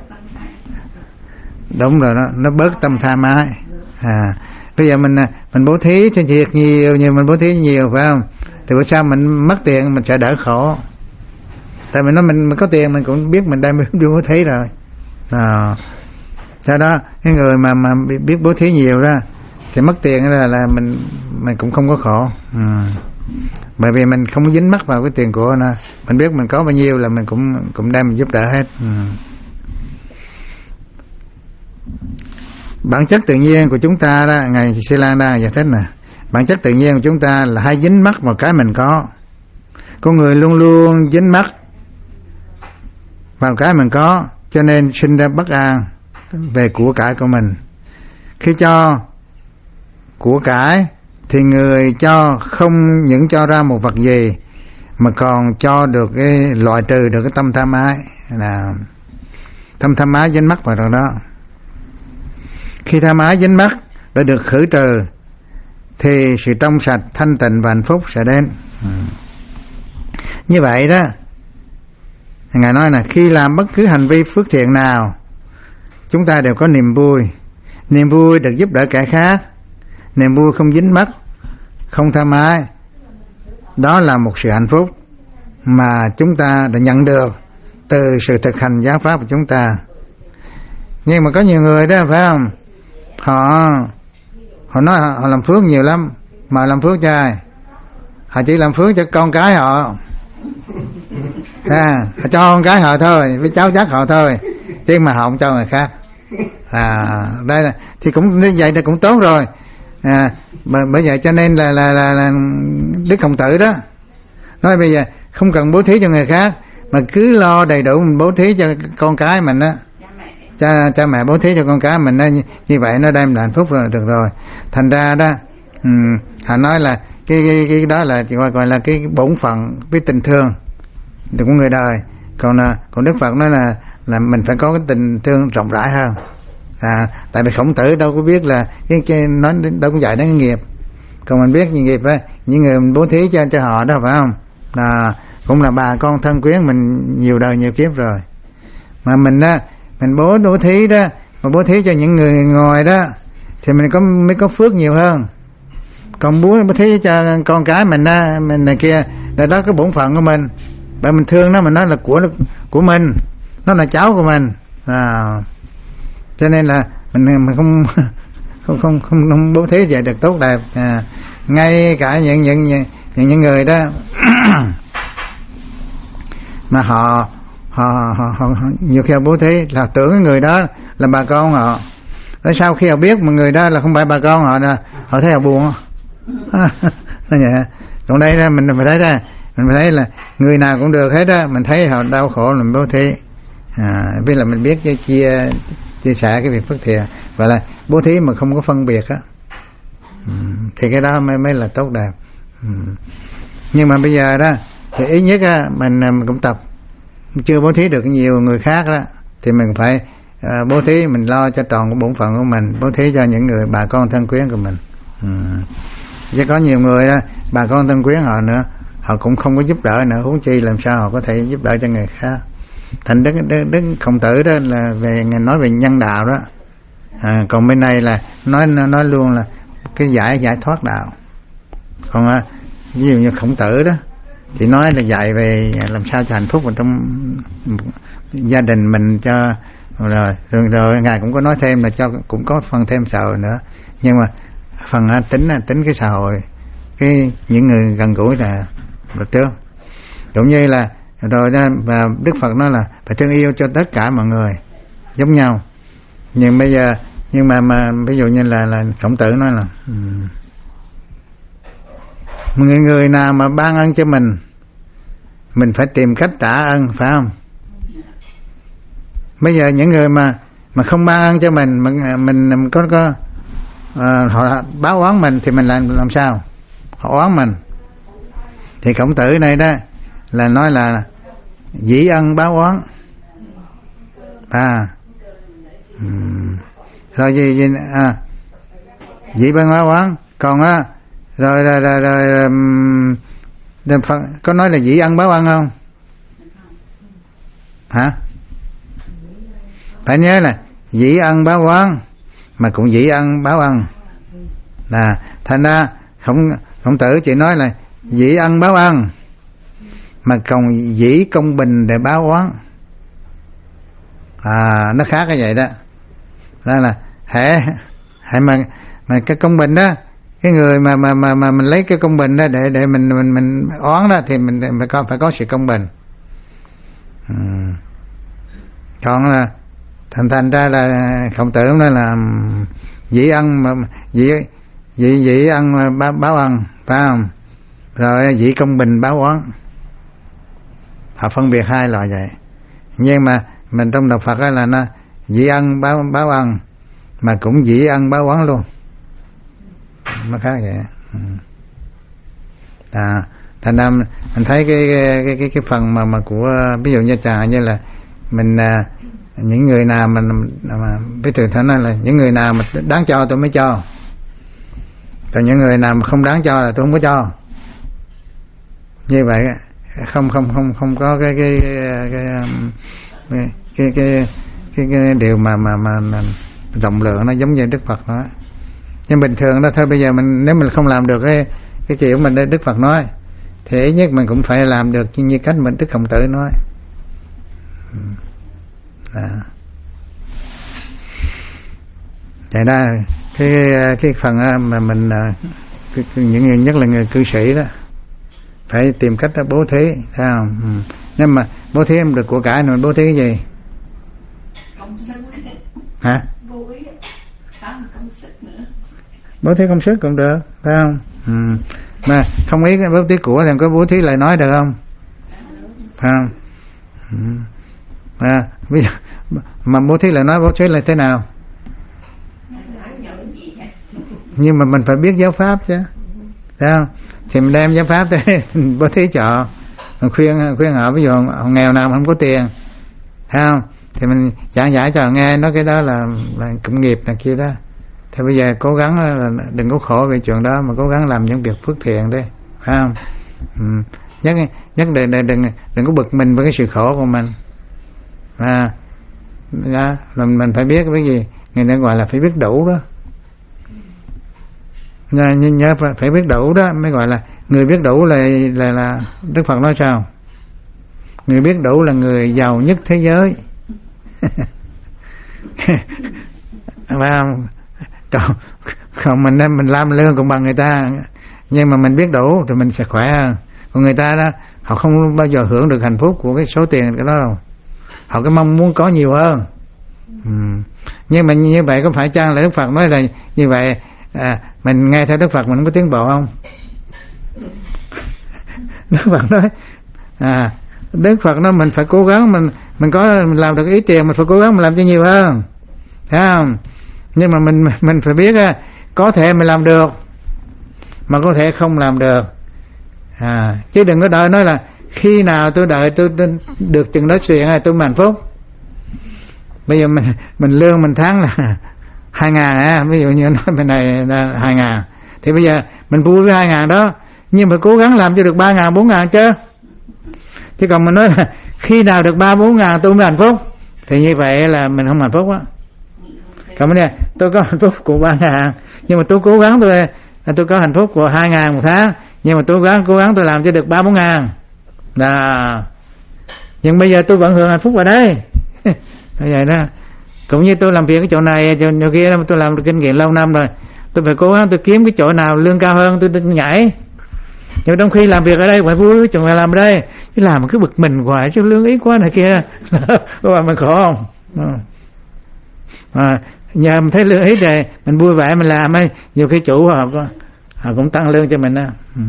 Đúng rồi đó, nó bớt tâm tham ái. À, bây giờ mình mình bố thí cho việc nhiều, nhiều mình bố thí nhiều phải không? Thì bữa sau mình mất tiền mình sẽ đỡ khổ. Tại mình nói mình, mình có tiền mình cũng biết mình đang bố thí rồi. À, do đó cái người mà mà biết bố thí nhiều đó thì mất tiền là là mình mình cũng không có khổ. Ừ. Bởi vì mình không dính mắc vào cái tiền của nó, mình biết mình có bao nhiêu là mình cũng cũng đem giúp đỡ hết. Ừ. Bản chất tự nhiên của chúng ta đó, ngài Sư Lan đang giải thích nè, bản chất tự nhiên của chúng ta là hay dính mắc vào cái mình có. Con người luôn luôn dính mắc vào cái mình có, cho nên sinh ra bất an về của cải của mình. Khi cho của cải thì người cho không những cho ra một vật gì mà còn cho được cái loại trừ được cái tâm tham ái, là tâm tham ái dính mắc vào rồi đó. Khi tham ái dính mắc đã được khử trừ thì sự trong sạch, thanh tịnh và hạnh phúc sẽ đến. Ừ. Như vậy đó, ngài nói là khi làm bất cứ hành vi phước thiện nào, chúng ta đều có niềm vui. Niềm vui được giúp đỡ kẻ khác, niềm vui không dính mắc, không tham ái, đó là một sự hạnh phúc mà chúng ta đã nhận được từ sự thực hành giáo pháp của chúng ta. Nhưng mà có nhiều người đó phải không, họ họ nói họ, họ làm phước nhiều lắm, mà làm phước cho ai? Họ chỉ làm phước cho con cái họ, à, họ cho con cái họ thôi, với cháu chắc họ thôi, chứ mà họ không cho người khác. À, đây là thì cũng như vậy là cũng tốt rồi. À, bởi vậy cho nên là là là, là Đức Khổng Tử đó nói bây giờ không cần bố thí cho người khác, mà cứ lo đầy đủ mình bố thí cho con cái mình á, cha cha mẹ bố thí cho con cái mình á, như, như vậy nó đem lại hạnh phúc rồi được rồi. Thành ra đó, ừ, họ nói là cái cái cái đó là gọi gọi là cái bổn phận, cái tình thương của người đời. Còn còn Đức Phật nói là là mình phải có cái tình thương rộng rãi hơn. À, tại vì Khổng Tử đâu có biết là cái, cái nói đâu có dạy đến cái nghiệp. Còn mình biết những nghiệp á, những người mình bố thí cho cho họ đó, phải không? Là cũng là bà con thân quyến mình nhiều đời nhiều kiếp rồi. Mà mình á, mình bố bố thí đó, mà bố thí cho những người ngoài đó thì mình có mới có phước nhiều hơn. Còn bố bố thí cho con cái mình á, mình này kia, là đó cái bổn phận của mình. Bởi mình thương nó, mình nói là của của mình, nó là cháu của mình. À, cho nên là mình mình không không không không, không bố thí vậy được tốt đẹp. À, ngay cả những những những những người đó mà họ họ, họ họ nhiều khi họ bố thí là tưởng cái người đó là bà con họ, rồi sau khi họ biết mà người đó là không phải bà con họ, là họ thấy họ buồn. Còn đây là mình phải thấy ra, mình phải thấy là người nào cũng được hết á, mình thấy họ đau khổ là mình bố thí. À, biết là mình biết chia chia sẻ cái việc phước thiện, và là bố thí mà không có phân biệt á, ừ, thì cái đó mới mới là tốt đẹp. Ừ. Nhưng mà bây giờ đó thì ít nhất á, mình, mình cũng tập chưa bố thí được nhiều người khác đó, thì mình phải uh, bố thí, mình lo cho tròn cái bổn phận của mình, bố thí cho những người bà con thân quyến của mình. Ừ. Chứ có nhiều người đó, bà con thân quyến họ nữa, họ cũng không có giúp đỡ nữa, huống chi làm sao họ có thể giúp đỡ cho người khác. Thành đức, đức, đức Khổng Tử đó là về nói về nhân đạo đó. À, còn bên này là nói nói luôn là cái giải giải thoát đạo. Còn à, ví dụ như Khổng Tử đó thì nói là dạy về làm sao cho hạnh phúc ở trong gia đình mình, cho rồi, rồi rồi ngài cũng có nói thêm là cho cũng có phần thêm xã hội nữa. Nhưng mà phần à, tính là tính cái xã hội, cái những người gần gũi là được trước. Cũng như là rồi đó, và Đức Phật nói là phải thương yêu cho tất cả mọi người giống nhau. Nhưng bây giờ nhưng mà mà ví dụ như là là Khổng Tử nói là um, người người nào mà ban ân cho mình, mình phải tìm cách trả ân, phải không? Bây giờ những người mà mà không ban ân cho mình, mà mình, mình có có uh, họ báo oán mình thì mình làm làm sao? Họ oán mình. Thì Khổng Tử này đó là nói là dĩ ân báo oán. À, um, rồi gì, gì à, dĩ ân báo oán. Còn á, rồi rồi rồi, rồi um, Phật có nói là dĩ ân báo ân không? Hả? Phải nhớ là dĩ ân báo oán, mà cũng dĩ ân báo ân. Là thành ra Khổng Khổng Tử chỉ nói là dĩ ân báo ân, mà còn dĩ công bình để báo oán. À, nó khác cái vậy đó. Đó là hệ hệ mà mà cái công bình đó, cái người mà mà mà mà mình lấy cái công bình đó để để mình mình mình oán đó, thì mình phải có phải có sự công bình. Ừ. Còn là thành thành ra là Khổng Tử nói là dĩ ân mà dĩ dĩ dĩ ân báo, báo ân, phải không? Rồi dĩ công bình báo oán. Họ phân biệt hai loại vậy. Nhưng mà mình trong đạo Phật đó là nó dĩ ân báo báo ân, mà cũng dĩ ân báo oán luôn. Nó khác vậy. À, thành ra mình thấy cái cái cái cái phần mà mà của ví dụ như trà như là mình à, những người nào mà mà biết từ thế nói là những người nào mà đáng cho tôi mới cho, còn những người nào mà không đáng cho là tôi không có cho. Như vậy không không không không có cái cái cái cái cái cái, cái, cái, cái điều mà mà mà rộng lượng nó giống như Đức Phật nói. Nhưng bình thường đó thôi, bây giờ mình nếu mình không làm được cái cái kiểu mình Đức Phật nói, thì ít nhất mình cũng phải làm được như cách mình Đức Khổng Tử nói. À. Vậy đó, cái cái phần mà mình cái, những người nhất là người cư sĩ đó phải tìm cách bố thí, thấy không? Ừ. Nếu mà bố thí em được của cải rồi, bố thí cái gì? Hả? Bố thí công sức cũng được, phải không? Ừ. Mà không ý bố thí của thì có bố thí lời nói được không? Phải không? À, bây giờ mà bố thí là nói bố thí là thế nào? Nhưng mà mình phải biết giáo pháp chứ, thấy không? Thì mình đem giáo pháp tới bố thí cho, khuyên khuyên họ, ví dụ họ nghèo nào không có tiền, thấy không? Thì mình giảng giải cho họ nghe, nói cái đó là, là cụm nghiệp này kia đó. Thì bây giờ cố gắng là đừng có khổ về chuyện đó, mà cố gắng làm những việc phước thiện đi, phải không? Ừ. Nhất nhất đừng đừng đừng đừng có bực mình với cái sự khổ của mình. À, đó, mình mình phải biết cái gì người ta gọi là phải biết đủ đó. Nhớ, nhớ phải biết đủ đó mới gọi là người biết đủ. Là là là Đức Phật nói sao? Người biết đủ là người giàu nhất thế giới. Phải không? Còn, còn mình mình làm lương cũng bằng người ta, nhưng mà mình biết đủ thì mình sẽ khỏe hơn. Còn người ta đó, họ không bao giờ hưởng được hạnh phúc của cái số tiền cái đó đâu. Họ cái mong muốn có nhiều hơn. Ừ. Nhưng mà như vậy có phải chăng là Đức Phật nói là như vậy, à, mình nghe theo Đức Phật mình có tiến bộ không? Đức Phật nói à, Đức Phật nói mình phải cố gắng, mình mình có mình làm được ít tiền, mình phải cố gắng mình làm cho nhiều hơn, thấy không? Nhưng mà mình mình phải biết à, có thể mình làm được, mà có thể không làm được. À, chứ đừng có đợi nói là khi nào tôi đợi tôi, tôi được chừng đó chuyện này tôi hạnh phúc. Bây giờ mình mình lương mình tháng là hai ngàn á, ví dụ như nói bên này là hai ngàn, thì bây giờ mình vui với hai ngàn đó, nhưng mà cố gắng làm cho được ba ngàn bốn ngàn chứ. Chứ còn mình nói là khi nào được ba bốn ngàn tôi mới hạnh phúc, thì như vậy là mình không hạnh phúc á. Còn bây giờ tôi có hạnh phúc của ba ngàn, nhưng mà tôi cố gắng tôi tôi có hạnh phúc của hai ngàn một tháng, nhưng mà tôi cố gắng cố gắng tôi làm cho được ba bốn ngàn. Đó. Nhưng bây giờ tôi vẫn hưởng hạnh phúc ở đây. Như vậy đó. Cũng như tôi làm việc cái chỗ này chỗ, chỗ kia, tôi làm được kinh nghiệm lâu năm rồi, tôi phải cố gắng tôi kiếm cái chỗ nào lương cao hơn tôi, tôi nhảy. Nhưng trong khi làm việc ở đây phải vui cái chỗ này làm ở đây, chứ làm cứ bực mình hoài chứ lương ít quá này kia. Các bạn mình khổ không? À, nhờ mình thấy lương ít rồi mình vui vẻ mình làm ấy, nhiều khi chủ họ, họ cũng tăng lương cho mình đó. Ừ.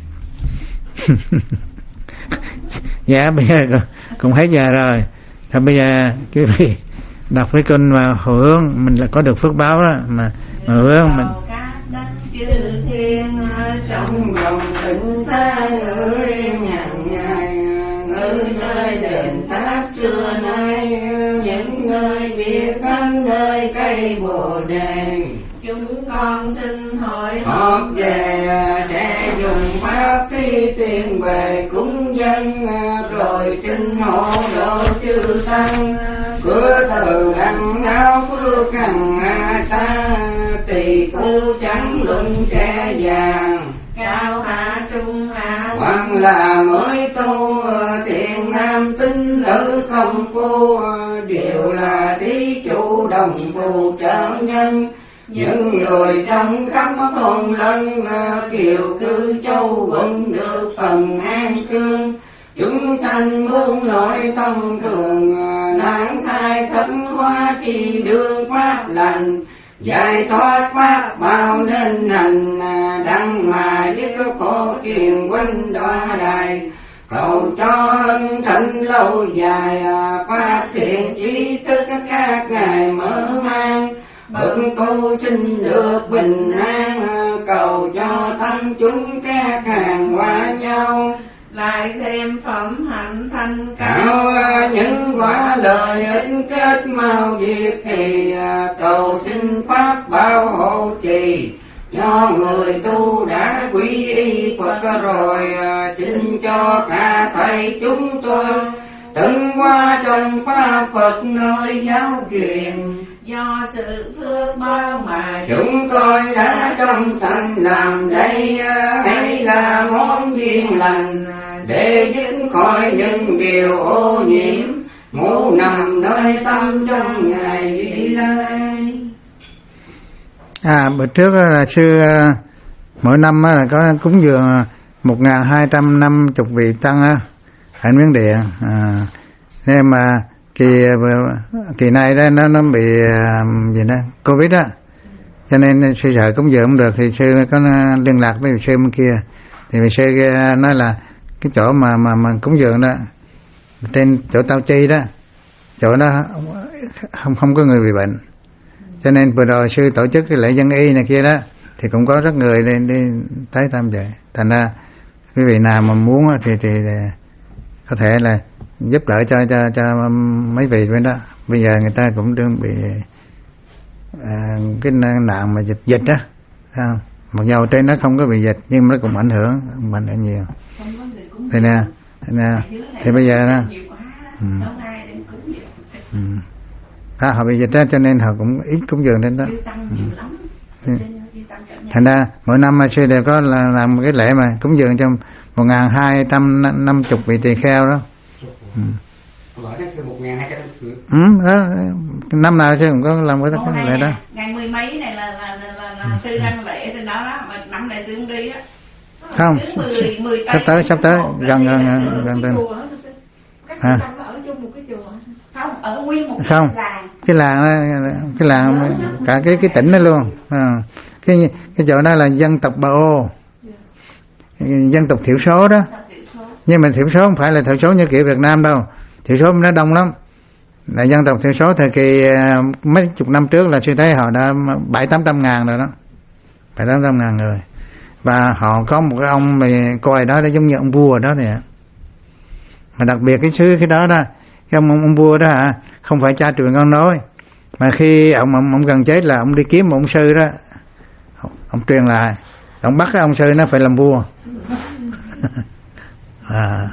Dạ bây giờ cũng hết giờ rồi. Thôi bây giờ quý vị đọc cái kinh mà hồi hướng mình là có được phước báo đó, mà hồi hướng mình chư thiên trong vòng tịnh xa ngữ nhàn nhàn ngữ nơi đền tháp xưa nay, những người việc khắp nơi cây bồ đề. Chúng con xin hỏi họp về sẽ dùng pháp thi tiền về cúng dân, rồi xin hộ độ chư tăng cửa từ đăng áo phước hằng ta, tỳ phu trắng luận trẻ vàng cao hạ trung hạ, hoặc là mới tu thiện nam tín nữ công phu, đều là thí chủ đồng phù trợ nhân. Những người trong khắp thôn lân kiều cư châu vẫn được phần an cương. Chúng sanh muôn loại thông thường nạn thai thất hóa trì đương pháp lành, giải thoát pháp bao nên hành đăng mà dứt khổ truyền quanh đọa đài. Cầu cho ân thịnh lâu dài phát thiện trí thức các ngài mở mang, bậc tu sinh được bình an. Cầu cho tăng chúng các hàng hóa nhau, lại thêm phẩm hạnh thanh cao. Những quả lời ích kết mau diệt thì cầu xin pháp bảo hộ trì, cho người tu đã quy y Phật rồi. Xin cho cả thầy chúng tôi từng qua trong pháp Phật nơi giáo truyền, do sự phước bao mà chúng tôi đã trong sanh làm đây, hay là món duyên lành để dứt khỏi những điều ô nhiễm, ngủ nằm nơi tâm trong ngày vị lai. À, bữa trước là sư mỗi năm là có cúng dường một ngàn hai trăm năm chục vị tăng ở Miến Điện. À, nên mà kỳ kỳ này đó nó nó bị gì đó Covid á, cho nên sư sợ cúng dường không được, thì sư có liên lạc với vị sư bên kia, thì vị sư nói là cái chỗ mà mà mà cúng dường đó trên chỗ Tao Chi đó, chỗ đó không không có người bị bệnh, cho nên vừa rồi sư tổ chức cái lễ dân y này kia đó thì cũng có rất người đi, đi tới thăm vậy. Thành ra quý vị nào mà muốn thì thì, thì có thể là giúp đỡ cho cho cho mấy vị bên đó. Bây giờ người ta cũng đang bị à, cái nạn mà dịch dịch đó, không? Mặc dầu trên nó không có bị dịch nhưng mà nó cũng ảnh hưởng mình ảnh nhiều. Thế nè, thế nè, thì bây giờ đó, ừ. Ừ. À, họ bị dịch đó cho nên họ cũng ít cúng dường đến đó. Ừ. Thành ra mỗi năm mà sư đều có là làm một cái lễ mà cúng dường cho một ngàn hai trăm năm chục vị tỳ kheo đó. Ừ. Ừ, đó, năm nào sư cũng có làm cái, cái lễ đó. Ngày mười mấy này là là là, là, là ừ. sư đăng lễ trên đó đó, mà năm này sư không đi á. Không, mười, mười sắp tới sắp tới gần gần gần gần. À. Không, ở nguyên một không, làng. Cái làng đó, cái làng cả cái cái tỉnh đó luôn. À. Cái cái chỗ đó là dân tộc Ba Ô, dân tộc thiểu số đó. Nhưng mà thiểu số không phải là thiểu số như kiểu Việt Nam đâu, thiểu số nó đông lắm. Là dân tộc thiểu số thời kỳ mấy chục năm trước là sư thấy họ đã bảy tám trăm ngàn rồi đó, bảy tám trăm ngàn người. Và họ có một cái ông mà coi đó nó giống như ông vua đó nè. Mà đặc biệt cái xứ cái đó đó, cái ông, ông, ông vua đó hả, không phải cha truyền con nối, mà khi ông, ông ông gần chết là ông đi kiếm một ông sư đó, ông truyền lại, ông bắt cái ông sư nó phải làm vua. À,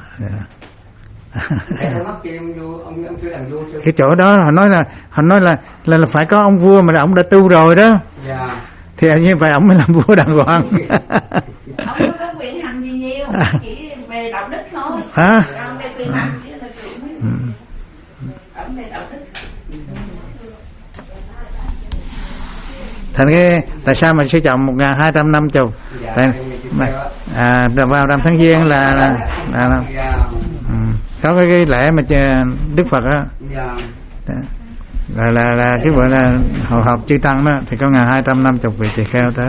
cái chỗ đó họ nói là họ nói là là, là phải có ông vua mà ông đã tu rồi đó. Yeah. Thì như vậy ông mới làm vua đàng hoàng. Ông không có quyền hành gì nhiều, à. Chỉ về đạo đức thôi. À. Ông về quyền hành chỉ là ừ. Ông về đạo đức. Thành cái tại sao mà sư chọn một ngàn hai trăm năm chục? Tại mà, à vào rằm tháng Giêng là là, là, là ừ, có cái, cái lễ mà Đức Phật á. Là là là cái gọi là hội họp chư tăng đó thì có ngàn hai trăm năm chục vị tỳ kheo tới.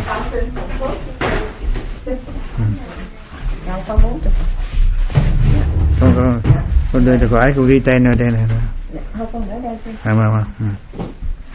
Ừ. Con con con đưa cho cô ấy, cô ghi tên ở đây này. Không, con ở đây. À mà mà. Ừ.